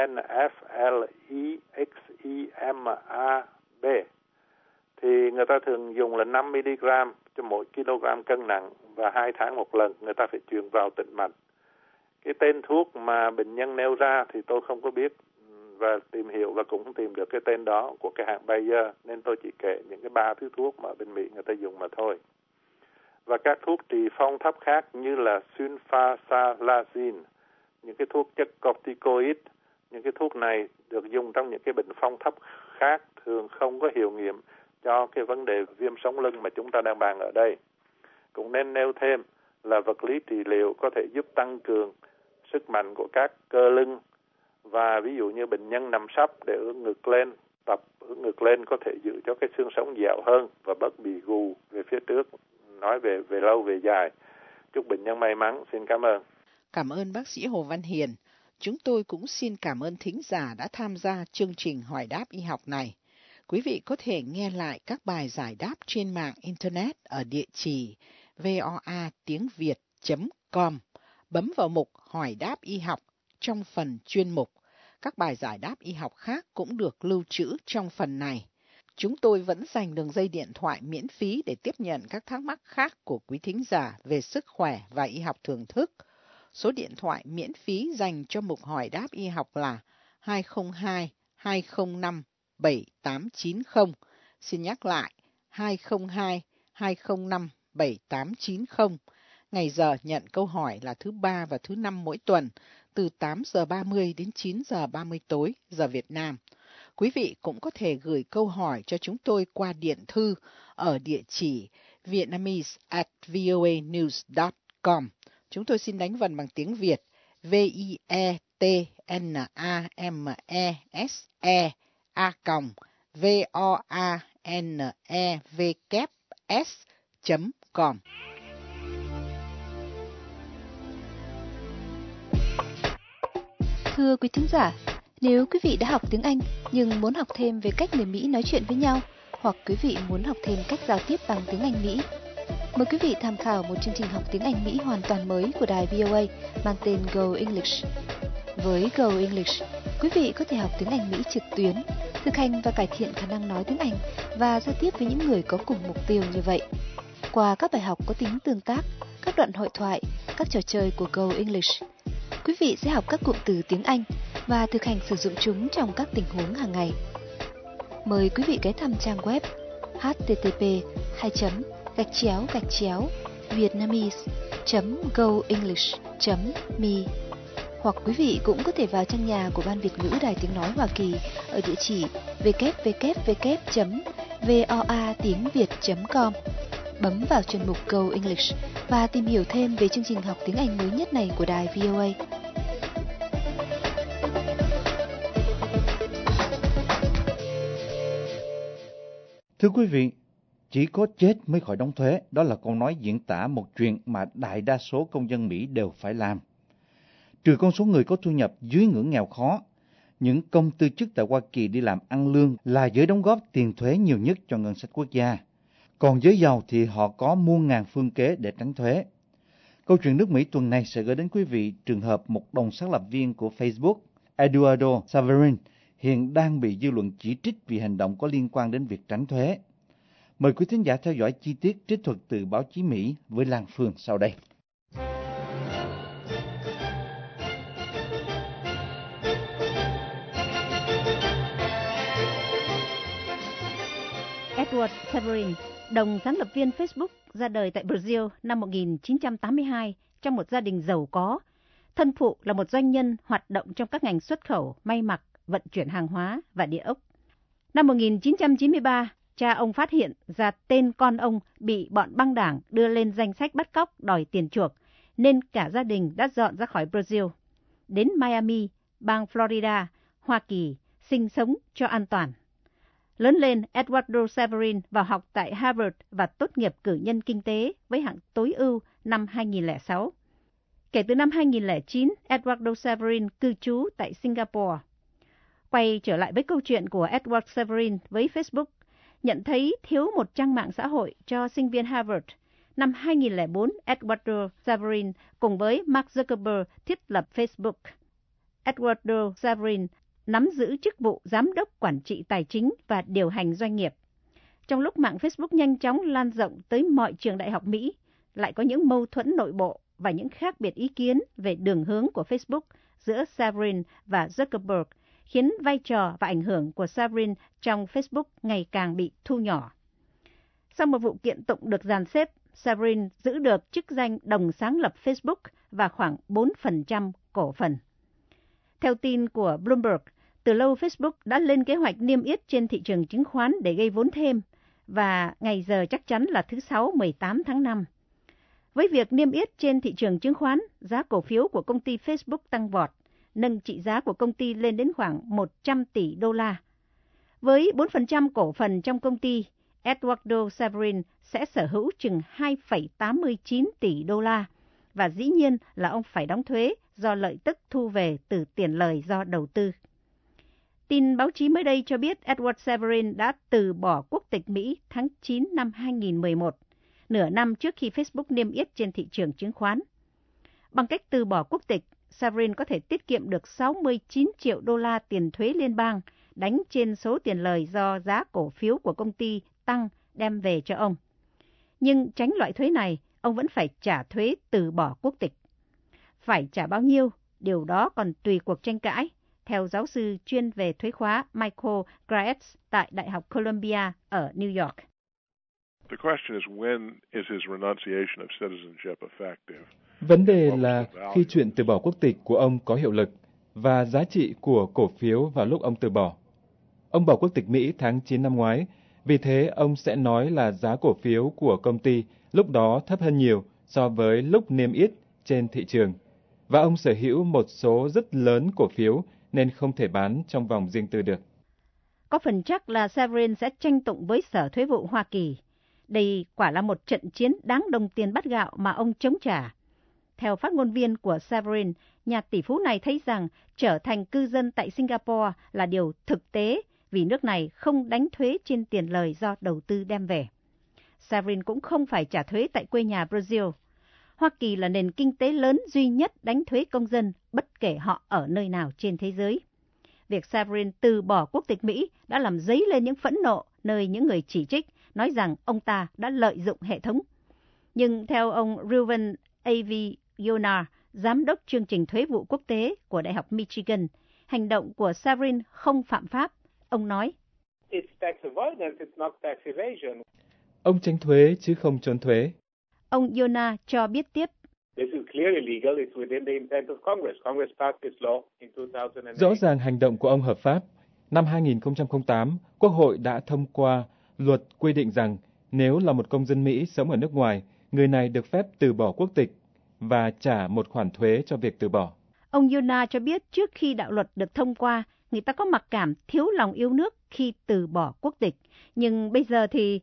ENFLEXIMAB. Thì người ta thường dùng là 5 mg cho mỗi kg cân nặng, và 2 tháng một lần người ta phải chuyển vào tĩnh mạch. Cái tên thuốc mà bệnh nhân nêu ra thì tôi không có biết, và tìm hiểu và cũng tìm được cái tên đó của cái hãng Bayer, nên tôi chỉ kể những cái 3 thứ thuốc mà ở bên Mỹ người ta dùng mà thôi. Và các thuốc trị phong thấp khác như là sulfasalazine, những cái thuốc chất corticoid, những cái thuốc này được dùng trong những cái bệnh phong thấp khác, thường không có hiệu nghiệm cho cái vấn đề viêm sống lưng mà chúng ta đang bàn ở đây. Cũng nên nêu thêm là vật lý trị liệu có thể giúp tăng cường sức mạnh của các cơ lưng, và ví dụ như bệnh nhân nằm sấp để ưỡn ngực lên, tập ưỡn ngực lên có thể giữ cho cái xương sống dẻo hơn và bớt bị gù về phía trước. Nói về lâu về dài. Chúc bệnh nhân may mắn. Xin cảm ơn. Cảm ơn bác sĩ Hồ Văn Hiền. Chúng tôi cũng xin cảm ơn thính giả đã tham gia chương trình hỏi đáp y học này. Quý vị có thể nghe lại các bài giải đáp trên mạng Internet ở địa chỉ voa-tiếng-việt.com. Bấm vào mục hỏi đáp y học trong phần chuyên mục. Các bài giải đáp y học khác cũng được lưu trữ trong phần này. Chúng tôi vẫn dành đường dây điện thoại miễn phí để tiếp nhận các thắc mắc khác của quý thính giả về sức khỏe và y học thưởng thức. Số điện thoại miễn phí dành cho mục hỏi đáp y học là 202-205-7890. Xin nhắc lại, 202-205-7890. Ngày giờ nhận câu hỏi là thứ 3 và thứ 5 mỗi tuần, từ 8 giờ 30 đến 9 giờ 30 tối, giờ Việt Nam. Quý vị cũng có thể gửi câu hỏi cho chúng tôi qua điện thư ở địa chỉ vietnamese@voanews.com. Chúng tôi xin đánh vần bằng tiếng Việt: vietnamese@voanevs.com. Thưa quý thính giả, nếu quý vị đã học tiếng Anh nhưng muốn học thêm về cách người Mỹ nói chuyện với nhau, hoặc quý vị muốn học thêm cách giao tiếp bằng tiếng Anh Mỹ, mời quý vị tham khảo một chương trình học tiếng Anh Mỹ hoàn toàn mới của đài VOA mang tên Go English. Với Go English, quý vị có thể học tiếng Anh Mỹ trực tuyến, thực hành và cải thiện khả năng nói tiếng Anh và giao tiếp với những người có cùng mục tiêu như vậy. Qua các bài học có tính tương tác, các đoạn hội thoại, các trò chơi của Go English, quý vị sẽ học các cụm từ tiếng Anh và thực hành sử dụng chúng trong các tình huống hàng ngày. Mời quý vị ghé thăm trang web http://vietnamese.goenglish.me, hoặc quý vị cũng có thể vào trang nhà của Ban Việt ngữ Đài Tiếng Nói Hoa Kỳ ở địa chỉ www.voa-tiếng-việt.com. Bấm vào chuyên mục Go English và tìm hiểu thêm về chương trình học tiếng Anh mới nhất này của đài VOA. Thưa quý vị, chỉ có chết mới khỏi đóng thuế, đó là câu nói diễn tả một chuyện mà đại đa số công dân Mỹ đều phải làm. Trừ con số người có thu nhập dưới ngưỡng nghèo khó, những công tư chức tại Hoa Kỳ đi làm ăn lương là giới đóng góp tiền thuế nhiều nhất cho ngân sách quốc gia. Còn giới giàu thì họ có muôn ngàn phương kế để tránh thuế. Câu chuyện nước Mỹ tuần này sẽ gửi đến quý vị trường hợp một đồng sáng lập viên của Facebook, Eduardo Saverin, hiện đang bị dư luận chỉ trích vì hành động có liên quan đến việc tránh thuế. Mời quý thính giả theo dõi chi tiết trích thuật từ báo chí Mỹ với Lan Phương sau đây. Edward Severin, đồng sáng lập viên Facebook, ra đời tại Brazil năm 1982 trong một gia đình giàu có. Thân phụ là một doanh nhân hoạt động trong các ngành xuất khẩu, may mặc, vận chuyển hàng hóa và địa ốc. Năm 1993, cha ông phát hiện ra tên con ông bị bọn băng đảng đưa lên danh sách bắt cóc đòi tiền chuộc, nên cả gia đình đã dọn ra khỏi Brazil, đến Miami, bang Florida, Hoa Kỳ, sinh sống cho an toàn. Lớn lên, Eduardo Severin vào học tại Harvard và tốt nghiệp cử nhân kinh tế với hạng tối ưu năm 2006. Kể từ năm 2009, Eduardo Severin cư trú tại Singapore. Quay trở lại với câu chuyện của Edward Severin với Facebook, nhận thấy thiếu một trang mạng xã hội cho sinh viên Harvard. Năm 2004, Eduardo Severin cùng với Mark Zuckerberg thiết lập Facebook. Eduardo Severin nắm giữ chức vụ giám đốc quản trị tài chính và điều hành doanh nghiệp. Trong lúc mạng Facebook nhanh chóng lan rộng tới mọi trường đại học Mỹ, lại có những mâu thuẫn nội bộ và những khác biệt ý kiến về đường hướng của Facebook giữa Severin và Zuckerberg khiến vai trò và ảnh hưởng của Savaryn trong Facebook ngày càng bị thu nhỏ. Sau một vụ kiện tụng được dàn xếp, Savaryn giữ được chức danh đồng sáng lập Facebook và khoảng 4% cổ phần. Theo tin của Bloomberg, từ lâu Facebook đã lên kế hoạch niêm yết trên thị trường chứng khoán để gây vốn thêm, và ngày giờ chắc chắn là thứ Sáu 18 tháng 5. Với việc niêm yết trên thị trường chứng khoán, giá cổ phiếu của công ty Facebook tăng vọt, nâng trị giá của công ty lên đến khoảng 100 tỷ đô la. Với 4% cổ phần trong công ty, Eduardo Savaryn sẽ sở hữu chừng 2,89 tỷ đô la, và dĩ nhiên là ông phải đóng thuế do lợi tức thu về từ tiền lời do đầu tư. Tin báo chí mới đây cho biết Edward Savaryn đã từ bỏ quốc tịch Mỹ tháng 9 năm 2011, nửa năm trước khi Facebook niêm yết trên thị trường chứng khoán. Bằng cách từ bỏ quốc tịch, Savaryn có thể tiết kiệm được 69 triệu đô la tiền thuế liên bang đánh trên số tiền lời do giá cổ phiếu của công ty tăng đem về cho ông. Nhưng tránh loại thuế này, ông vẫn phải trả thuế từ bỏ quốc tịch. Phải trả bao nhiêu, điều đó còn tùy cuộc tranh cãi, theo giáo sư chuyên về thuế khóa Michael Graetz tại Đại học Columbia ở New York. Vấn đề là khi chuyện từ bỏ quốc tịch của ông có hiệu lực và giá trị của cổ phiếu vào lúc ông từ bỏ. Ông bỏ quốc tịch Mỹ tháng 9 năm ngoái, vì thế ông sẽ nói là giá cổ phiếu của công ty lúc đó thấp hơn nhiều so với lúc niêm yết trên thị trường. Và ông sở hữu một số rất lớn cổ phiếu nên không thể bán trong vòng riêng tư được. Có phần chắc là Savaryn sẽ tranh tụng với Sở Thuế vụ Hoa Kỳ. Đây quả là một trận chiến đáng đồng tiền bát gạo mà ông chống trả. Theo phát ngôn viên của Savaryn, nhà tỷ phú này thấy rằng trở thành cư dân tại Singapore là điều thực tế vì nước này không đánh thuế trên tiền lời do đầu tư đem về. Savaryn cũng không phải trả thuế tại quê nhà Brazil. Hoa Kỳ là nền kinh tế lớn duy nhất đánh thuế công dân bất kể họ ở nơi nào trên thế giới. Việc Savaryn từ bỏ quốc tịch Mỹ đã làm dấy lên những phẫn nộ nơi những người chỉ trích, nói rằng ông ta đã lợi dụng hệ thống. Nhưng theo ông Reuven Aviyonar, giám đốc chương trình thuế vụ quốc tế của Đại học Michigan, hành động của Savaryn không phạm pháp. Ông nói, ông tránh thuế chứ không trốn thuế. Ông Yona cho biết tiếp, rõ ràng hành động của ông hợp pháp. Năm 2008, Quốc hội đã thông qua luật quy định rằng nếu là một công dân Mỹ sống ở nước ngoài, người này được phép từ bỏ quốc tịch và trả một khoản thuế cho việc từ bỏ. Ông Yona cho biết trước khi đạo luật được thông qua, người ta có mặc cảm thiếu lòng yêu nước khi từ bỏ quốc tịch. Nhưng bây giờ thì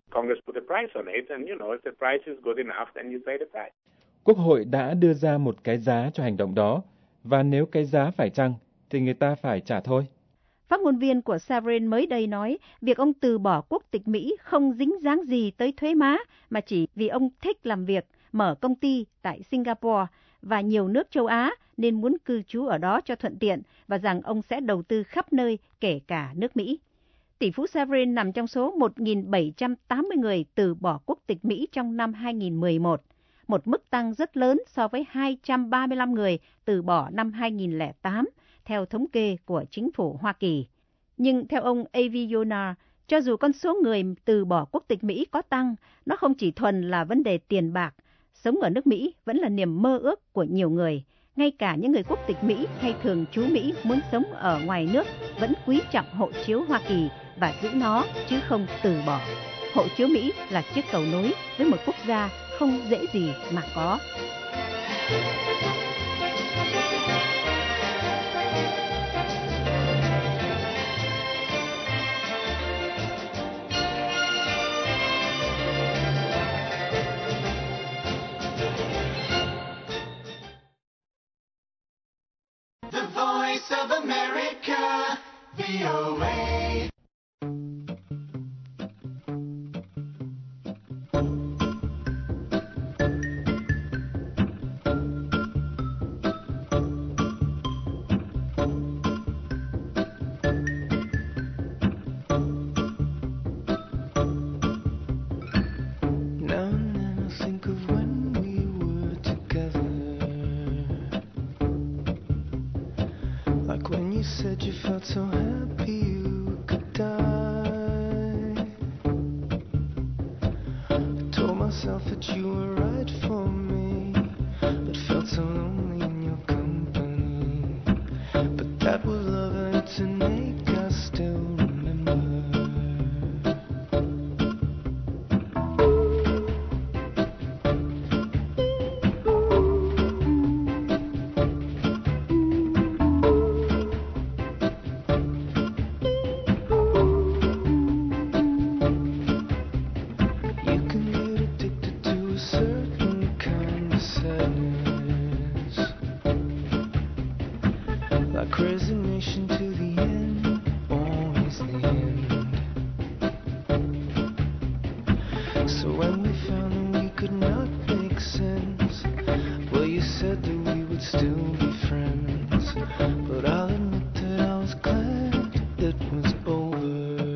Quốc hội đã đưa ra một cái giá cho hành động đó, và nếu cái giá phải chăng thì người ta phải trả thôi. Phát ngôn viên của Savaryn mới đây nói việc ông từ bỏ quốc tịch Mỹ không dính dáng gì tới thuế má, mà chỉ vì ông thích làm việc, mở công ty tại Singapore và nhiều nước châu Á nên muốn cư trú ở đó cho thuận tiện, và rằng ông sẽ đầu tư khắp nơi kể cả nước Mỹ. Tỷ phú Savaryn nằm trong số 1.780 người từ bỏ quốc tịch Mỹ trong năm 2011, một mức tăng rất lớn so với 235 người từ bỏ năm 2008, theo thống kê của chính phủ Hoa Kỳ. Nhưng theo ông Aviyonar, cho dù con số người từ bỏ quốc tịch Mỹ có tăng, nó không chỉ thuần là vấn đề tiền bạc. Sống ở nước Mỹ vẫn là niềm mơ ước của nhiều người. Ngay cả những người quốc tịch Mỹ hay thường trú Mỹ muốn sống ở ngoài nước vẫn quý trọng hộ chiếu Hoa Kỳ và giữ nó chứ không từ bỏ. Hộ chiếu Mỹ là chiếc cầu nối với một quốc gia không dễ gì mà có. The Voice of America, VOA. said you felt so happy you could die. I told myself that you were right for me, but felt so lonely in your company. But that was love and it's an ache I still remember. Resignation to the end, always the end. So when we found that we could not make sense, well, you said that we would still be friends. But I'll admit that I was glad it was over.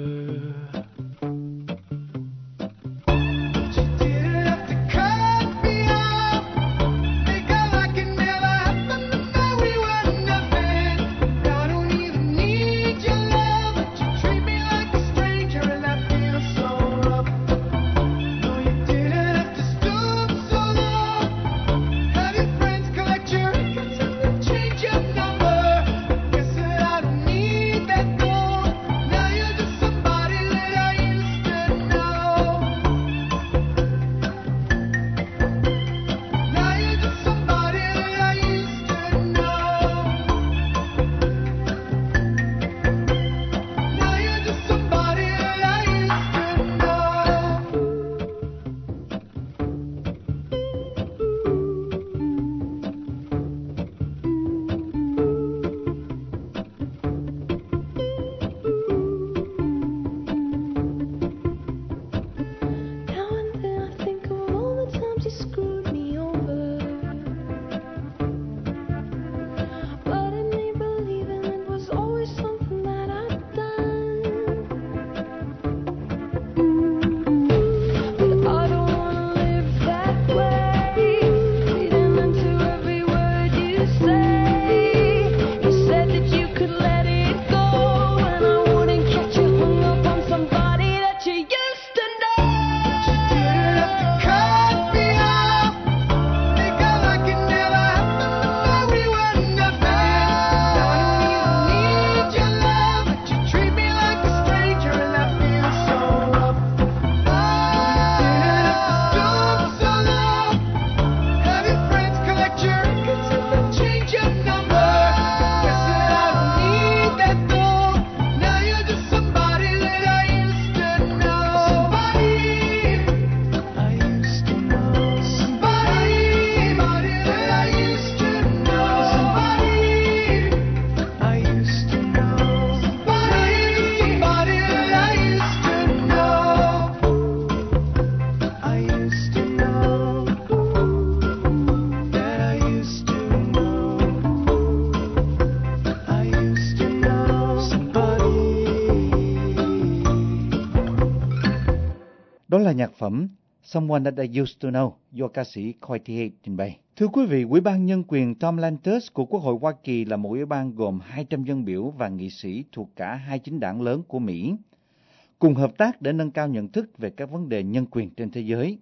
Đó là nhạc phẩm Someone That I Used to Know do ca sĩ Coity trình bày. Thưa quý vị, Ủy ban Nhân quyền Tom Lantos của Quốc hội Hoa Kỳ là một ủy ban gồm 200 dân biểu và nghị sĩ thuộc cả hai chính đảng lớn của Mỹ, cùng hợp tác để nâng cao nhận thức về các vấn đề nhân quyền trên thế giới.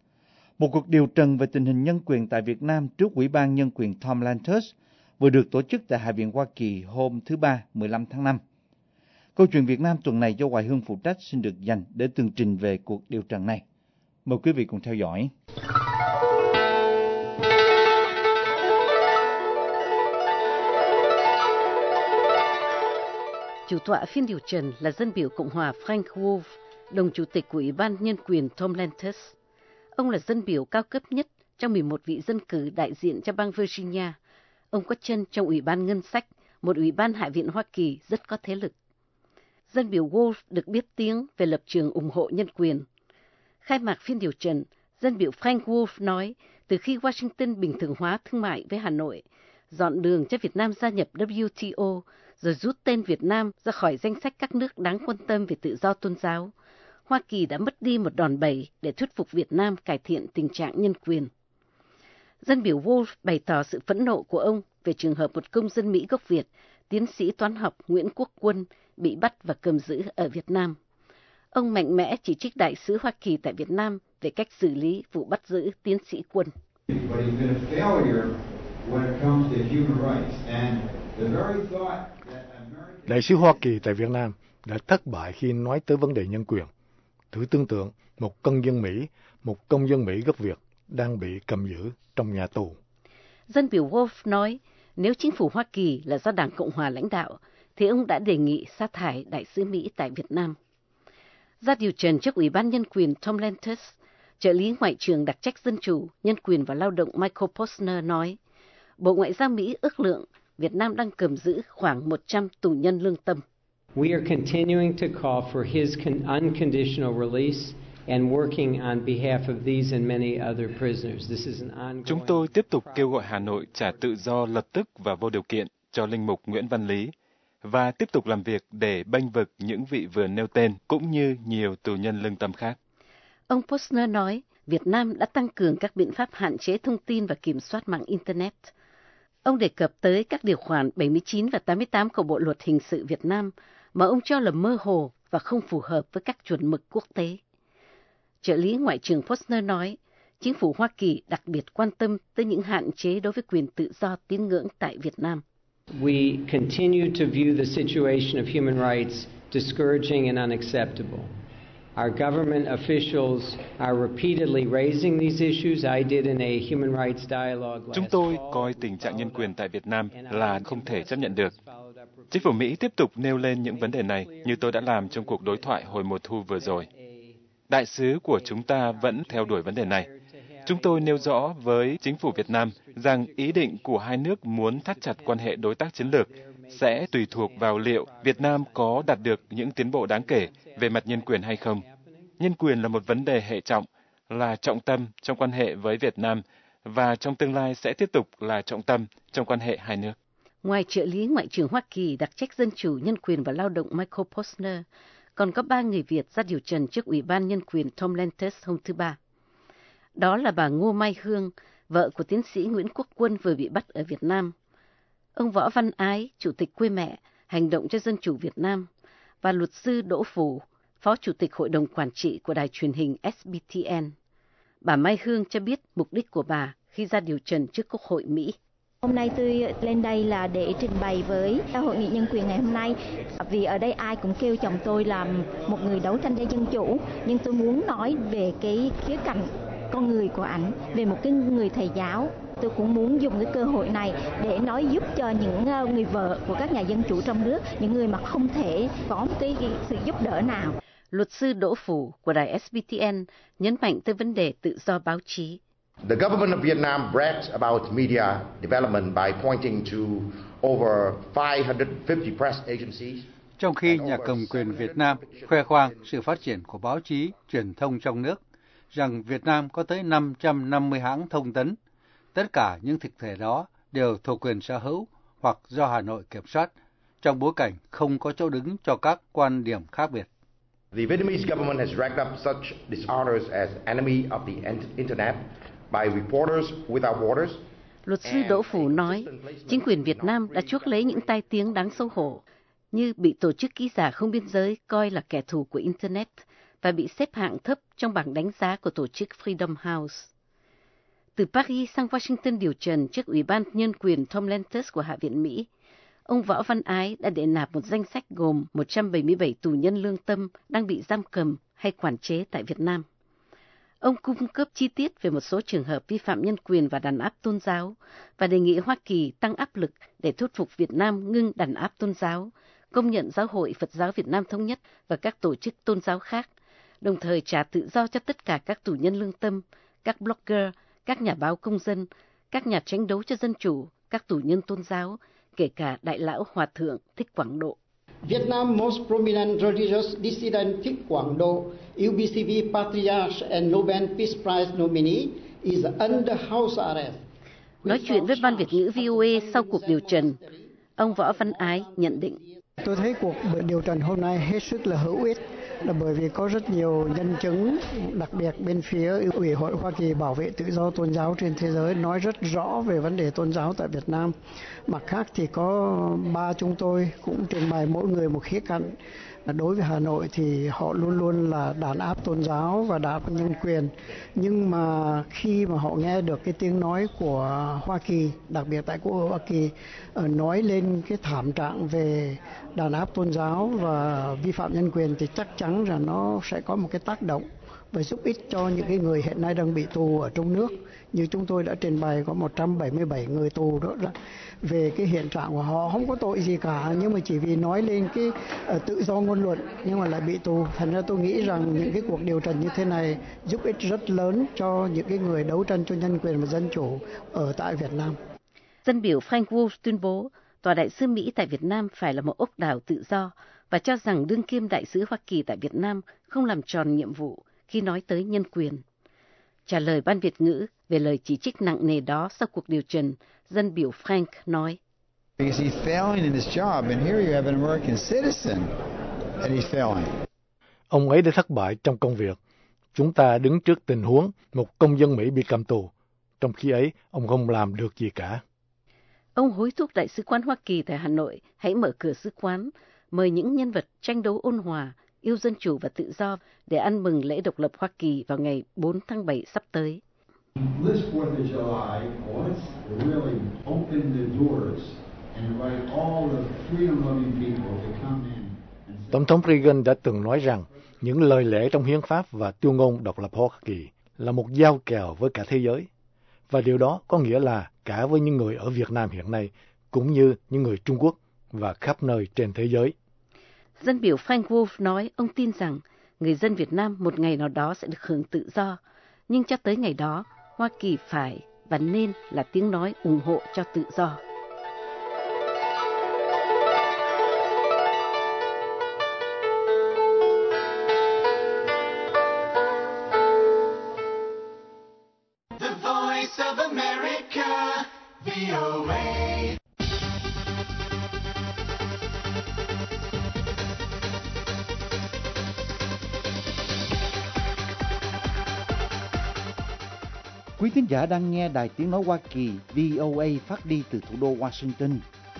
Một cuộc điều trần về tình hình nhân quyền tại Việt Nam trước Ủy ban Nhân quyền Tom Lantos vừa được tổ chức tại Hạ viện Hoa Kỳ hôm thứ Ba, 15 tháng 5. Câu chuyện Việt Nam tuần này do Hoài Hương phụ trách xin được dành để tường trình về cuộc điều trần này. Mời quý vị cùng theo dõi. Chủ tọa phiên điều trần là dân biểu Cộng hòa Frank Wolf, đồng chủ tịch của Ủy ban Nhân quyền Tom Lantos. Ông là dân biểu cao cấp nhất trong 11 vị dân cử đại diện cho bang Virginia. Ông có chân trong Ủy ban Ngân sách, một ủy ban Hạ viện Hoa Kỳ rất có thế lực. Dân biểu Wolf được biết tiếng về lập trường ủng hộ nhân quyền. Khai mạc phiên điều trần, dân biểu Frank Wolf nói từ khi Washington bình thường hóa thương mại với Hà Nội, dọn đường cho Việt Nam gia nhập WTO, rồi rút tên Việt Nam ra khỏi danh sách các nước đáng quan tâm về tự do tôn giáo, Hoa Kỳ đã mất đi một đòn bẩy để thuyết phục Việt Nam cải thiện tình trạng nhân quyền. Dân biểu Wolf bày tỏ sự phẫn nộ của ông về trường hợp một công dân Mỹ gốc Việt tiến sĩ toán học Nguyễn Quốc Quân bị bắt và cầm giữ ở Việt Nam. Ông mạnh mẽ chỉ trích đại sứ Hoa Kỳ tại Việt Nam về cách xử lý vụ bắt giữ tiến sĩ Quân. Đại sứ Hoa Kỳ tại Việt Nam đã thất bại khi nói tới vấn đề nhân quyền. Thử tưởng tượng một công dân Mỹ gốc Việt đang bị cầm giữ trong nhà tù. Dân biểu Wolf nói nếu chính phủ Hoa Kỳ là do Đảng Cộng hòa lãnh đạo, thì ông đã đề nghị sa thải đại sứ Mỹ tại Việt Nam. Ra điều trần trước Ủy ban Nhân quyền Tom Lantos, trợ lý Ngoại trưởng đặc trách Dân chủ, Nhân quyền và Lao động Michael Posner nói, Bộ Ngoại giao Mỹ ước lượng Việt Nam đang cầm giữ khoảng 100 tù nhân lương tâm. We are continuing to call for his unconditional release and working on behalf of these and many other prisoners. This is an ongoing... Chúng tôi tiếp tục kêu gọi Hà Nội trả tự do lập tức và vô điều kiện cho linh mục Nguyễn Văn Lý và tiếp tục làm việc để bênh vực những vị vừa nêu tên cũng như nhiều tù nhân lương tâm khác. Ông Posner nói Việt Nam đã tăng cường các biện pháp hạn chế thông tin và kiểm soát mạng Internet. Ông đề cập tới các điều khoản 79 và 88 của Bộ Luật Hình sự Việt Nam mà ông cho là mơ hồ và không phù hợp với các chuẩn mực quốc tế. Trợ lý Ngoại trưởng Posner nói, chính phủ Hoa Kỳ đặc biệt quan tâm tới những hạn chế đối với quyền tự do tín ngưỡng tại Việt Nam. We continue to view the situation of human rights discouraging and unacceptable. Our government officials are repeatedly raising these issues. I did in a human rights dialogue last fall. Chúng tôi coi tình trạng nhân quyền tại Việt Nam là không thể chấp nhận được. Chính phủ Mỹ tiếp tục nêu lên những vấn đề này như tôi đã làm trong cuộc đối thoại hồi mùa thu vừa rồi. Đại sứ của chúng ta vẫn theo đuổi vấn đề này. Chúng tôi nêu rõ với chính phủ Việt Nam rằng ý định của hai nước muốn thắt chặt quan hệ đối tác chiến lược sẽ tùy thuộc vào liệu Việt Nam có đạt được những tiến bộ đáng kể về mặt nhân quyền hay không. Nhân quyền là một vấn đề hệ trọng, là trọng tâm trong quan hệ với Việt Nam và trong tương lai sẽ tiếp tục là trọng tâm trong quan hệ hai nước. Ngoài trợ lý Ngoại trưởng Hoa Kỳ đặc trách Dân chủ, Nhân quyền và Lao động Michael Posner, còn có 3 người Việt ra điều trần trước Ủy ban Nhân quyền Tom Lantos hôm thứ Ba. Đó là bà Ngô Mai Hương, vợ của tiến sĩ Nguyễn Quốc Quân vừa bị bắt ở Việt Nam, ông Võ Văn Ái, Chủ tịch Quê Mẹ, Hành động cho Dân chủ Việt Nam, và luật sư Đỗ Phủ, Phó Chủ tịch Hội đồng Quản trị của đài truyền hình SBTN. Bà Mai Hương cho biết mục đích của bà khi ra điều trần trước Quốc hội Mỹ. Hôm nay tôi lên đây là để trình bày với Hội nghị nhân quyền ngày hôm nay. Vì ở đây ai cũng kêu chồng tôi là một người đấu tranh cho dân chủ, nhưng tôi muốn nói về cái khía cạnh con người của ảnh, về một cái người thầy giáo. Tôi cũng muốn dùng cái cơ hội này để nói giúp cho những người vợ của các nhà dân chủ trong nước, những người mà không thể có một cái sự giúp đỡ nào. Luật sư Đỗ Phủ của đài SBTN nhấn mạnh tới vấn đề tự do báo chí. The government of Vietnam brags about media development by pointing to over 550 press agencies. Trong khi nhà cầm quyền Việt Nam khoe khoang sự phát triển của báo chí, truyền thông trong nước, rằng Việt Nam có tới 550 hãng thông tấn. Tất cả những thực thể đó đều thuộc quyền sở hữu hoặc do Hà Nội kiểm soát, trong bối cảnh không có chỗ đứng cho các quan điểm khác biệt. The Vietnamese government has racked up such dishonors as enemy of the internet by Reporters Without Borders. Luật sư Đỗ Phủ nói, chính quyền Việt Nam đã chuốc lấy những tai tiếng đáng xấu hổ, như bị Tổ chức Ký giả Không Biên Giới coi là kẻ thù của Internet và bị xếp hạng thấp trong bảng đánh giá của tổ chức Freedom House. Từ Paris sang Washington điều trần trước Ủy ban Nhân quyền Tom Lantos của Hạ viện Mỹ, ông Võ Văn Ái đã đệ nạp một danh sách gồm 177 tù nhân lương tâm đang bị giam cầm hay quản chế tại Việt Nam. Ông cung cấp chi tiết về một số trường hợp vi phạm nhân quyền và đàn áp tôn giáo và đề nghị Hoa Kỳ tăng áp lực để thuyết phục Việt Nam ngưng đàn áp tôn giáo, công nhận Giáo hội Phật giáo Việt Nam Thống nhất và các tổ chức tôn giáo khác, đồng thời trả tự do cho tất cả các tù nhân lương tâm, các blogger, các nhà báo công dân, các nhà tranh đấu cho dân chủ, các tù nhân tôn giáo, kể cả Đại lão Hòa thượng Thích Quảng Độ. Vietnam most prominent religious dissident Thích Quảng Độ, UBCV Patriarch and Nobel Peace Prize nominee, is under house arrest. Nói chuyện với Ban Việt ngữ VOA sau cuộc điều trần, ông Võ Văn Ái nhận định. Tôi thấy cuộc điều trần hôm nay hết sức là hữu ích là bởi vì có rất nhiều nhân chứng, đặc biệt bên phía Ủy hội Hoa Kỳ bảo vệ tự do tôn giáo trên thế giới nói rất rõ về vấn đề tôn giáo tại Việt Nam. Mặt khác thì có ba chúng tôi cũng trình bày mỗi người một khía cạnh. Đối với Hà Nội thì họ luôn luôn là đàn áp tôn giáo và đàn áp nhân quyền. Nhưng mà khi mà họ nghe được cái tiếng nói của Hoa Kỳ, đặc biệt tại Quốc hội Hoa Kỳ, nói lên cái thảm trạng về đàn áp tôn giáo và vi phạm nhân quyền thì chắc chắn là nó sẽ có một cái tác động và giúp ích cho những cái người hiện nay đang bị tù ở trong nước. Như chúng tôi đã trình bày có 177 người tù đó về cái hiện trạng của họ không có tội gì cả, nhưng mà chỉ vì nói lên cái tự do ngôn luận nhưng mà lại bị tù. Thành ra tôi nghĩ rằng những cái cuộc điều trần như thế này giúp ích rất lớn cho những cái người đấu tranh cho nhân quyền và dân chủ ở tại Việt Nam. Dân biểu Frank Wolf tuyên bố tòa đại sứ Mỹ tại Việt Nam phải là một ốc đảo tự do và cho rằng đương kim đại sứ Hoa Kỳ tại Việt Nam không làm tròn nhiệm vụ khi nói tới nhân quyền. Trả lời Ban Việt ngữ về lời chỉ trích nặng nề đó sau cuộc điều trần, dân biểu Frank nói: Ông ấy đã thất bại trong công việc. Chúng ta đứng trước tình huống một công dân Mỹ bị cầm tù. Trong khi ấy, ông không làm được gì cả. Ông hối thúc Đại sứ quán Hoa Kỳ tại Hà Nội hãy mở cửa sứ quán, mời những nhân vật tranh đấu ôn hòa, yêu dân chủ và tự do để ăn mừng lễ độc lập Hoa Kỳ vào ngày 4 tháng 7 sắp tới. Tổng thống Reagan đã từng nói rằng những lời lẽ trong hiến pháp và tuyên ngôn độc lập Hoa Kỳ là một giao kèo với cả thế giới. Và điều đó có nghĩa là cả với những người ở Việt Nam hiện nay, cũng như những người Trung Quốc và khắp nơi trên thế giới. Dân biểu Frank Wolf nói ông tin rằng người dân Việt Nam một ngày nào đó sẽ được hưởng tự do, nhưng cho tới ngày đó, Hoa Kỳ phải và nên là tiếng nói ủng hộ cho tự do. The Voice of America, VOA. Quý thính giả đang nghe Đài Tiếng Nói Hoa Kỳ VOA phát đi từ thủ đô Washington.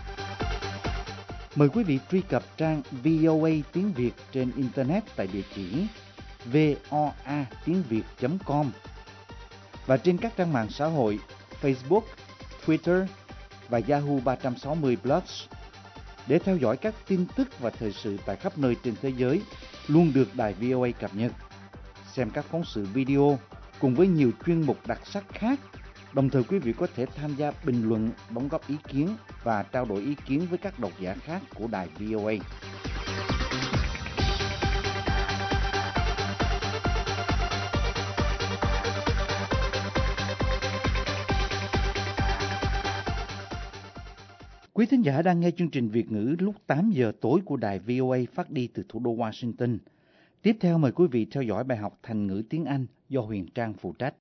Mời quý vị truy cập trang VOA tiếng Việt trên Internet tại địa chỉ voatiengviet.com và trên các trang mạng xã hội Facebook, Twitter và Yahoo 360 Plus để theo dõi các tin tức và thời sự tại khắp nơi trên thế giới luôn được Đài VOA cập nhật. Xem các phóng sự video cùng với nhiều chuyên mục đặc sắc khác. Đồng thời quý vị có thể tham gia bình luận, đóng góp ý kiến và trao đổi ý kiến với các độc giả khác của đài VOA. Quý thính giả đang nghe chương trình Việt ngữ lúc 8 giờ tối của đài VOA phát đi từ thủ đô Washington. Tiếp theo mời quý vị theo dõi bài học Thành ngữ tiếng Anh do Huyền Trang phụ trách.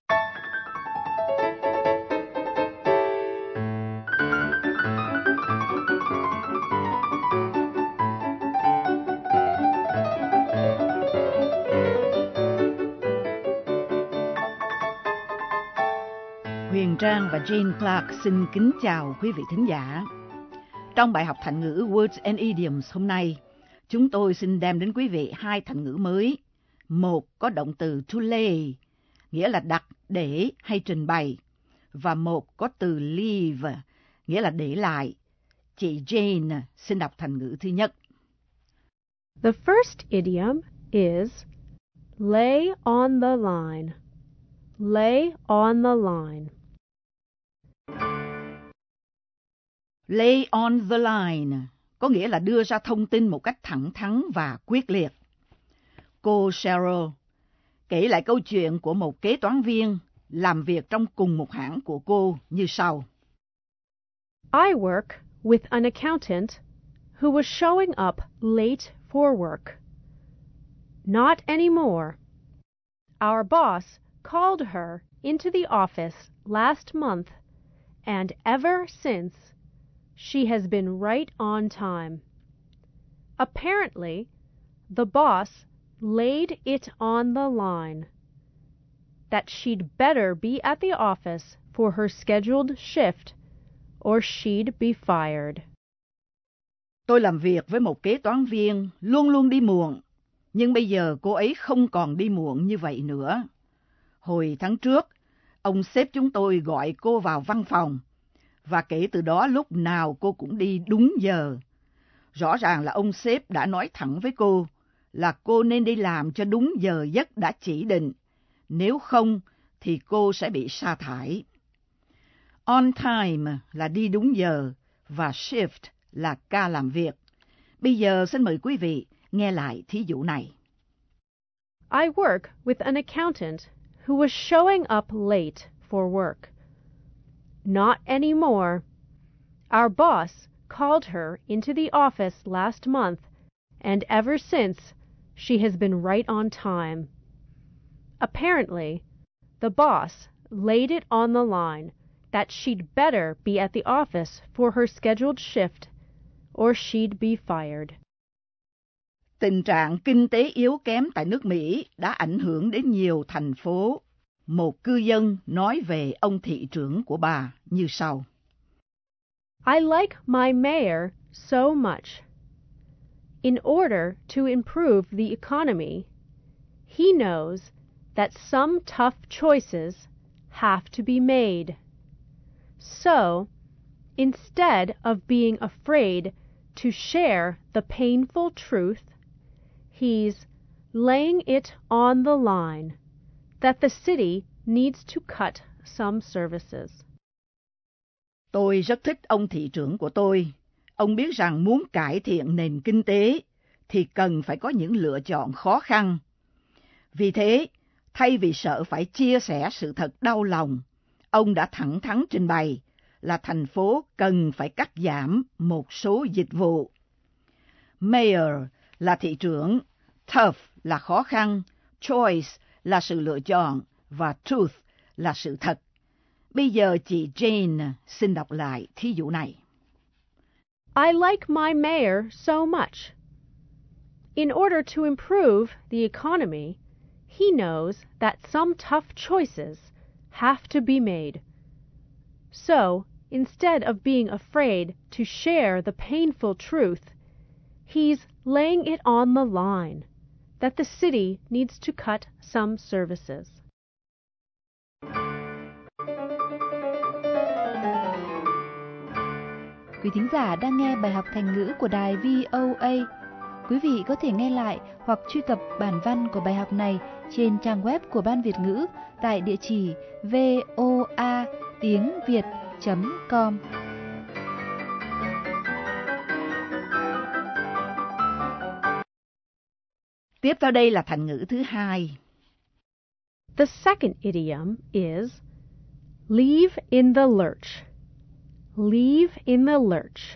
Huyền Trang và Jane Clark xin kính chào quý vị thính giả. Trong bài học Thành ngữ Words and Idioms hôm nay, chúng tôi xin đem đến quý vị hai thành ngữ mới. Một có động từ to lay, nghĩa là đặt, để hay trình bày. Và một có từ leave, nghĩa là để lại. Chị Jane xin đọc thành ngữ thứ nhất. The first idiom is lay on the line. Lay on the line. Lay on the line có nghĩa là đưa ra thông tin một cách thẳng thắn và quyết liệt. Cô Cheryl kể lại câu chuyện của một kế toán viên làm việc trong cùng một hãng của cô như sau. I work with an accountant who was showing up late for work. Not anymore. Our boss called her into the office last month, and ever since, she has been right on time. Apparently, the boss laid it on the line that she'd better be at the office for her scheduled shift or she'd be fired. Tôi làm việc với một kế toán viên luôn luôn đi muộn, nhưng bây giờ cô ấy không còn đi muộn như vậy nữa. Hồi tháng trước, ông sếp chúng tôi gọi cô vào văn phòng, và kể từ đó lúc nào cô cũng đi đúng giờ. Rõ ràng là ông sếp đã nói thẳng với cô là cô nên đi làm cho đúng giờ giấc đã chỉ định, nếu không thì cô sẽ bị sa thải. On time là đi đúng giờ và shift là ca làm việc. Bây giờ xin mời quý vị nghe lại thí dụ này. I work with an accountant who was showing up late for work. Not anymore. Our boss called her into the office last month, and ever since, she has been right on time. Apparently, the boss laid it on the line that she'd better be at the office for her scheduled shift, or she'd be fired. Tình trạng kinh tế yếu kém tại nước Mỹ đã ảnh hưởng đến nhiều thành phố. Một cư dân nói về ông thị trưởng của bà như sau. I like my mayor so much. In order to improve the economy, he knows that some tough choices have to be made. So, instead of being afraid to share the painful truth, he's laying it on the line that the city needs to cut some services. Tôi rất thích ông thị trưởng của tôi. Ông biết rằng muốn cải thiện nền kinh tế thì cần phải có những lựa chọn khó khăn. Vì thế, thay vì sợ phải chia sẻ sự thật đau lòng, ông đã thẳng thắn trình bày là thành phố cần phải cắt giảm một số dịch vụ. Mayor là thị trưởng, tough là khó khăn, choice là sự lựa chọn và truth là sự thật. Bây giờ chị Jane xin đọc lại thí dụ này. I like my mayor so much. In order to improve the economy, he knows that some tough choices have to be made. So, instead of being afraid to share the painful truth, he's laying it on the line that the city needs to cut some services. Quý thính giả đang nghe bài học Thành ngữ của đài VOA. Quý vị có thể nghe lại hoặc truy cập bản văn của bài học này trên trang web của Ban Việt ngữ tại địa chỉ voatiengviet.com. Tiếp theo đây là thành ngữ thứ hai. The second idiom is leave in the lurch. Leave in the lurch.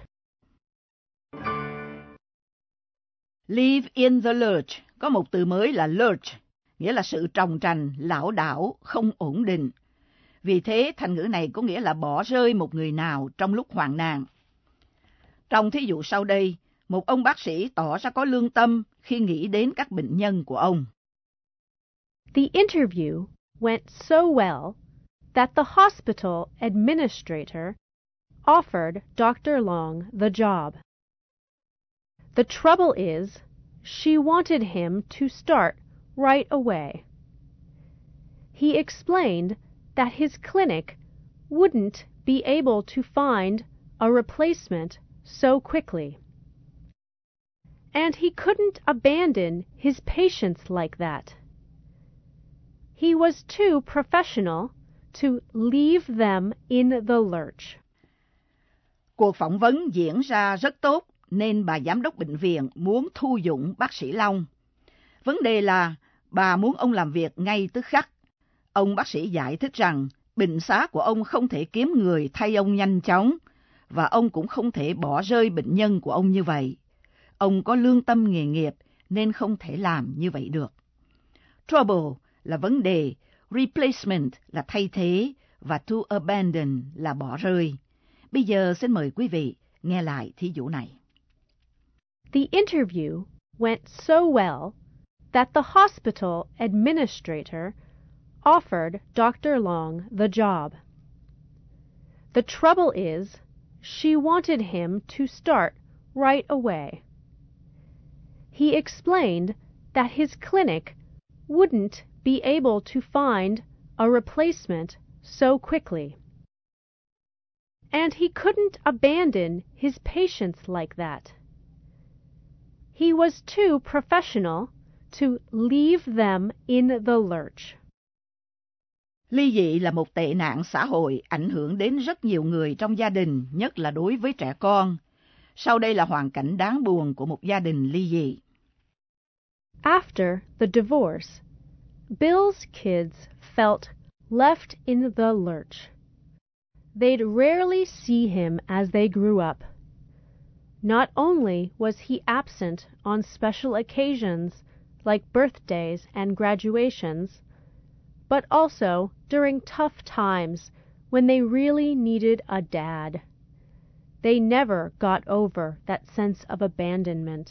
Leave in the lurch có một từ mới là lurch, nghĩa là sự tròng trành, lảo đảo, không ổn định. Vì thế, thành ngữ này có nghĩa là bỏ rơi một người nào trong lúc hoạn nạn. Trong thí dụ sau đây, một ông bác sĩ tỏ ra có lương tâm khi nghĩ đến các bệnh nhân của ông. The interview went so well that the hospital administrator offered Dr. Long the job. The trouble is, she wanted him to start right away. He explained that his clinic wouldn't be able to find a replacement so quickly. And he couldn't abandon his patients like that. He was too professional to leave them in the lurch. Cuộc phỏng vấn diễn ra rất tốt nên bà giám đốc bệnh viện muốn thu dụng bác sĩ Long. Vấn đề là bà muốn ông làm việc ngay tức khắc. Ông bác sĩ giải thích rằng bệnh xá của ông không thể kiếm người thay ông nhanh chóng và ông cũng không thể bỏ rơi bệnh nhân của ông như vậy. Ông có lương tâm nghề nghiệp nên không thể làm như vậy được. Trouble là vấn đề, replacement là thay thế và to abandon là bỏ rơi. Bây giờ xin mời quý vị nghe lại thí dụ này. The interview went so well that the hospital administrator offered Dr. Long the job. The trouble is, she wanted him to start right away. He explained that his clinic wouldn't be able to find a replacement so quickly. And he couldn't abandon his patients like that. He was too professional to leave them in the lurch. Ly dị là một tệ nạn xã hội ảnh hưởng đến rất nhiều người trong gia đình, nhất là đối với trẻ con. Sau đây là hoàn cảnh đáng buồn của một gia đình ly dị. After the divorce, Bill's kids felt left in the lurch. They'd rarely see him as they grew up. Not only was he absent on special occasions like birthdays and graduations, but also during tough times when they really needed a dad. They never got over that sense of abandonment.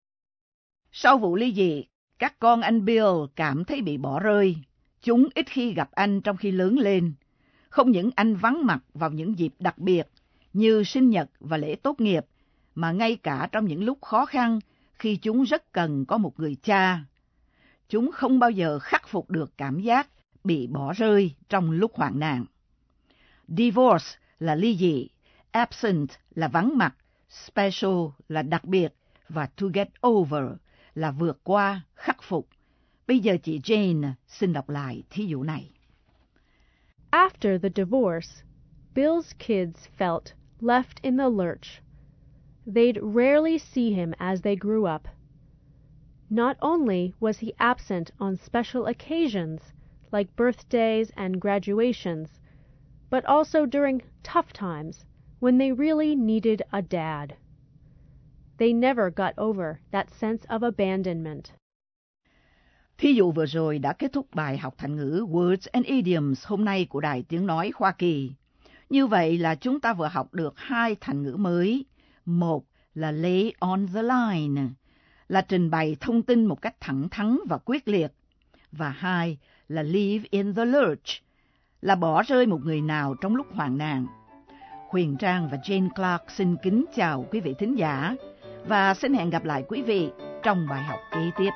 Sau vụ ly dị, các con anh Bill cảm thấy bị bỏ rơi. Chúng ít khi gặp anh trong khi lớn lên. Không những anh vắng mặt vào những dịp đặc biệt như sinh nhật và lễ tốt nghiệp, mà ngay cả trong những lúc khó khăn khi chúng rất cần có một người cha. Chúng không bao giờ khắc phục được cảm giác bị bỏ rơi trong lúc hoạn nạn. Divorce là ly dị, absent là vắng mặt, special là đặc biệt và to get over là vượt qua, khắc phục. Bây giờ chị Jane xin đọc lại thí dụ này. After the divorce, Bill's kids felt left in the lurch. They'd rarely see him as they grew up. Not only was he absent on special occasions like birthdays and graduations, but also during tough times when they really needed a dad. They never got over that sense of abandonment. Thí dụ vừa rồi đã kết thúc bài học thành ngữ Words and Idioms hôm nay của Đài Tiếng Nói Hoa Kỳ. Như vậy là chúng ta vừa học được 2 thành ngữ mới. Một là lay on the line, là trình bày thông tin một cách thẳng thắn và quyết liệt. Và 2 là leave in the lurch, là bỏ rơi một người nào trong lúc hoạn nạn. Huyền Trang và Jane Clark xin kính chào quý vị thính giả và xin hẹn gặp lại quý vị trong bài học kế tiếp.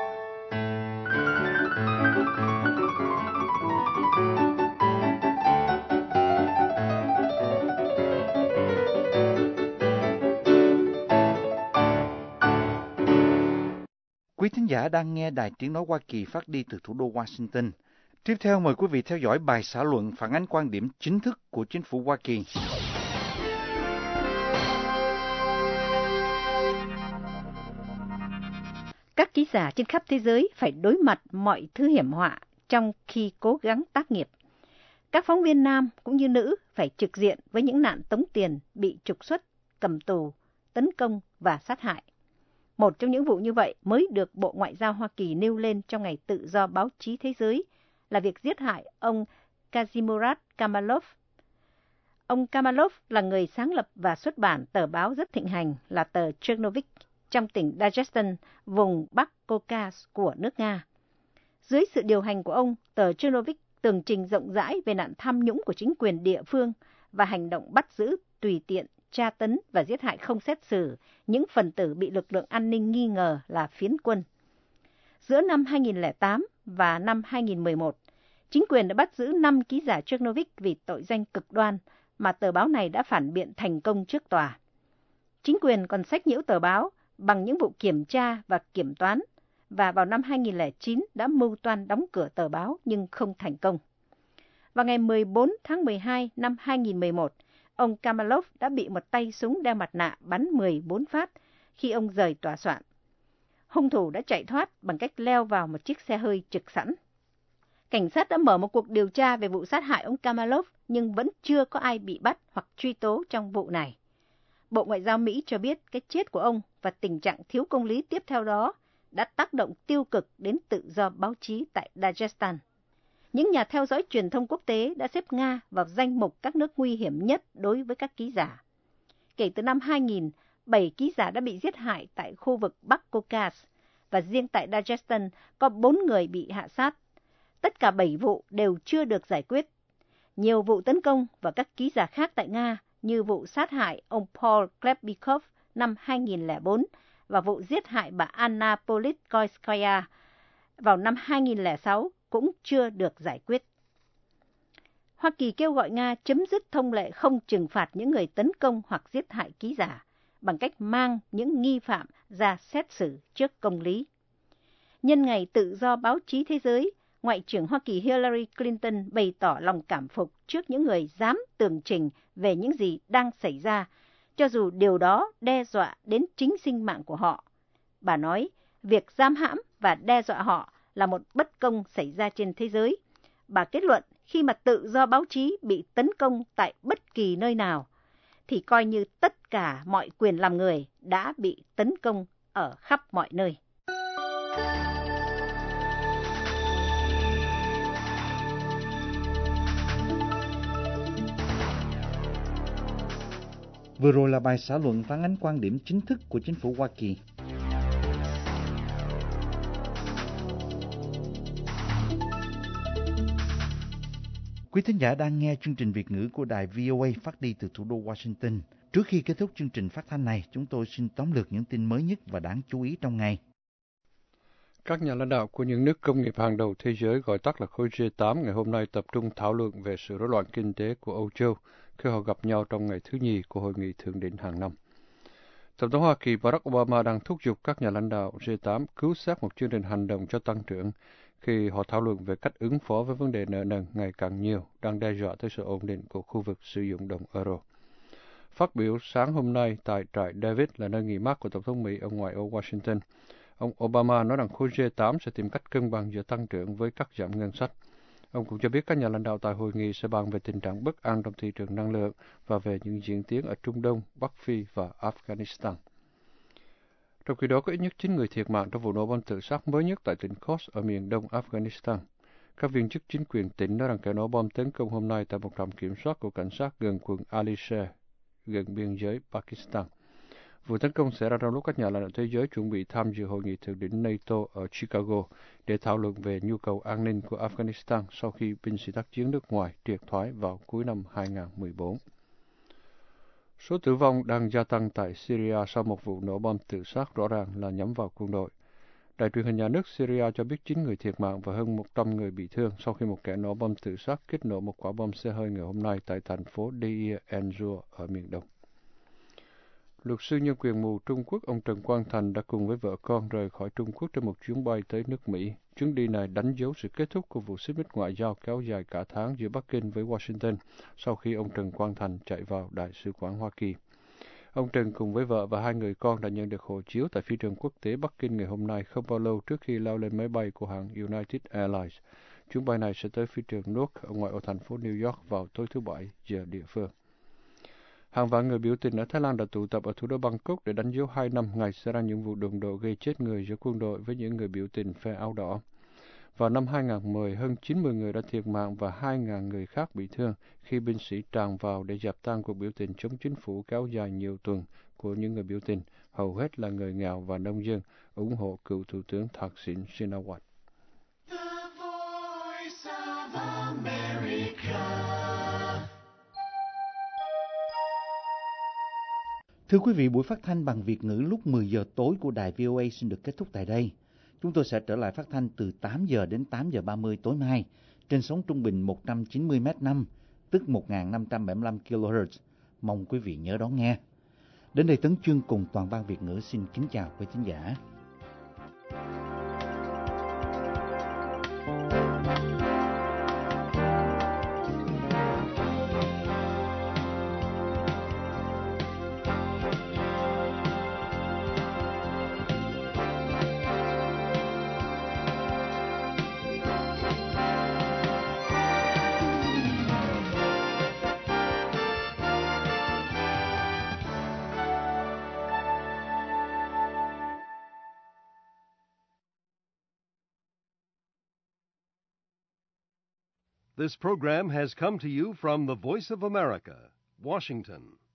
Quý thính giả đang nghe Đài Tiếng Nói Hoa Kỳ phát đi từ thủ đô Washington. Tiếp theo mời quý vị theo dõi bài xã luận phản ánh quan điểm chính thức của chính phủ Hoa Kỳ. Các ký giả trên khắp thế giới phải đối mặt mọi thứ hiểm họa trong khi cố gắng tác nghiệp. Các phóng viên nam cũng như nữ phải trực diện với những nạn tống tiền, bị trục xuất, cầm tù, tấn công và sát hại. Một trong những vụ như vậy mới được Bộ Ngoại giao Hoa Kỳ nêu lên trong Ngày Tự do Báo chí Thế giới là việc giết hại ông Kazimierz Kamalov. Ông Kamalov là người sáng lập và xuất bản tờ báo rất thịnh hành là tờ Chernovik trong tỉnh Dagestan, vùng Bắc Caucasus của nước Nga. Dưới sự điều hành của ông, tờ Chernovik tường trình rộng rãi về nạn tham nhũng của chính quyền địa phương và hành động bắt giữ, tùy tiện, tra tấn và giết hại không xét xử những phần tử bị lực lượng an ninh nghi ngờ là phiến quân. Giữa năm 2008 và năm 2011, chính quyền đã bắt giữ 5 ký giả Chernovik vì tội danh cực đoan mà tờ báo này đã phản biện thành công trước tòa. Chính quyền còn sách nhiễu tờ báo bằng những vụ kiểm tra và kiểm toán, và vào năm 2009 đã mưu toan đóng cửa tờ báo nhưng không thành công. Vào ngày 14 tháng 12 năm 2011, ông Kamalov đã bị một tay súng đeo mặt nạ bắn 14 phát khi ông rời tòa soạn. Hung thủ đã chạy thoát bằng cách leo vào một chiếc xe hơi trực sẵn. Cảnh sát đã mở một cuộc điều tra về vụ sát hại ông Kamalov nhưng vẫn chưa có ai bị bắt hoặc truy tố trong vụ này. Bộ Ngoại giao Mỹ cho biết cái chết của ông và tình trạng thiếu công lý tiếp theo đó đã tác động tiêu cực đến tự do báo chí tại Dagestan. Những nhà theo dõi truyền thông quốc tế đã xếp Nga vào danh mục các nước nguy hiểm nhất đối với các ký giả. Kể từ năm 2000, 7 ký giả đã bị giết hại tại khu vực Bắc Caucasus và riêng tại Dagestan có 4 người bị hạ sát. Tất cả 7 vụ đều chưa được giải quyết. Nhiều vụ tấn công vào các ký giả khác tại Nga như vụ sát hại ông Paul Klebnikov năm 2004 và vụ giết hại bà Anna Politkovskaya vào năm 2006 cũng chưa được giải quyết. Hoa Kỳ kêu gọi Nga chấm dứt thông lệ không trừng phạt những người tấn công hoặc giết hại ký giả bằng cách mang những nghi phạm ra xét xử trước công lý. Nhân ngày tự do báo chí thế giới, Ngoại trưởng Hoa Kỳ Hillary Clinton bày tỏ lòng cảm phục trước những người dám tường trình về những gì đang xảy ra, cho dù điều đó đe dọa đến chính sinh mạng của họ. Bà nói, việc giam hãm và đe dọa họ là một bất công xảy ra trên thế giới. Bà kết luận khi mà tự do báo chí bị tấn công tại bất kỳ nơi nào, thì coi như tất cả mọi quyền làm người đã bị tấn công ở khắp mọi nơi. Vừa rồi là bài xã luận phản ánh quan điểm chính thức của chính phủ Hoa Kỳ. Quý thính giả đang nghe chương trình Việt ngữ của đài VOA phát đi từ thủ đô Washington. Trước khi kết thúc chương trình phát thanh này, chúng tôi xin tóm lược những tin mới nhất và đáng chú ý trong ngày. Các nhà lãnh đạo của những nước công nghiệp hàng đầu thế giới, gọi tắt là khối G8, ngày hôm nay tập trung thảo luận về sự rối loạn kinh tế của Âu Châu khi họ gặp nhau trong ngày thứ nhì của hội nghị thượng đỉnh hàng năm. Tổng thống Hoa Kỳ Barack Obama đang thúc giục các nhà lãnh đạo G8 cứu xét một chương trình hành động cho tăng trưởng khi họ thảo luận về cách ứng phó với vấn đề nợ nần ngày càng nhiều, đang đe dọa tới sự ổn định của khu vực sử dụng đồng euro. Phát biểu sáng hôm nay tại trại David là nơi nghỉ mát của Tổng thống Mỹ ở ngoại ô Washington, ông Obama nói rằng khối G8 sẽ tìm cách cân bằng giữa tăng trưởng với cắt giảm ngân sách. Ông cũng cho biết các nhà lãnh đạo tại hội nghị sẽ bàn về tình trạng bất an trong thị trường năng lượng và về những diễn tiến ở Trung Đông, Bắc Phi và Afghanistan. Trong khi đó, có ít nhất 9 người thiệt mạng trong vụ nổ bom tự sát mới nhất tại tỉnh Khost ở miền đông Afghanistan. Các viên chức chính quyền tỉnh nói rằng kẻ nổ bom tấn công hôm nay tại một trạm kiểm soát của cảnh sát gần quận Alisher, gần biên giới Pakistan. Vụ tấn công xảy ra trong lúc các nhà lãnh đạo thế giới chuẩn bị tham dự hội nghị thượng đỉnh NATO ở Chicago để thảo luận về nhu cầu an ninh của Afghanistan sau khi binh sĩ tác chiến nước ngoài triệt thoái vào cuối năm 2014. Số tử vong đang gia tăng tại Syria sau một vụ nổ bom tự sát rõ ràng là nhắm vào quân đội. Đài truyền hình nhà nước Syria cho biết 9 người thiệt mạng và hơn 100 người bị thương sau khi một kẻ nổ bom tự sát kích nổ một quả bom xe hơi ngày hôm nay tại thành phố Deir ez-Zor ở miền đông. Luật sư nhân quyền mù Trung Quốc ông Trần Quang Thành đã cùng với vợ con rời khỏi Trung Quốc trên một chuyến bay tới nước Mỹ. Chuyến đi này đánh dấu sự kết thúc của vụ xích mích ngoại giao kéo dài cả tháng giữa Bắc Kinh với Washington sau khi ông Trần Quang Thành chạy vào Đại sứ quán Hoa Kỳ. Ông Trần cùng với vợ và 2 người con đã nhận được hộ chiếu tại phi trường quốc tế Bắc Kinh ngày hôm nay không bao lâu trước khi lao lên máy bay của hãng United Airlines. Chuyến bay này sẽ tới phi trường Newark ở ngoại ô thành phố New York vào tối thứ Bảy giờ địa phương. Hàng vạn người biểu tình ở Thái Lan đã tụ tập ở thủ đô Bangkok để đánh dấu 2 năm ngày xảy ra những vụ đụng độ gây chết người giữa quân đội với những người biểu tình phe áo đỏ. Vào năm 2010, hơn 90 người đã thiệt mạng và 2.000 người khác bị thương khi binh sĩ tràn vào để dập tàn cuộc biểu tình chống chính phủ kéo dài nhiều tuần của những người biểu tình, hầu hết là người nghèo và nông dân, ủng hộ cựu Thủ tướng Thaksin Shinawatra. Thưa quý vị, buổi phát thanh bằng Việt ngữ lúc 10 giờ tối của đài VOA xin được kết thúc tại đây. Chúng tôi sẽ trở lại phát thanh từ 8 giờ đến 8 giờ 30 tối mai trên sóng trung bình 190 m5, tức 1.575 kHz. Mong quý vị nhớ đón nghe. Đến đây Tấn Chương cùng toàn ban Việt ngữ xin kính chào quý thính giả. This program has come to you from the Voice of America, Washington.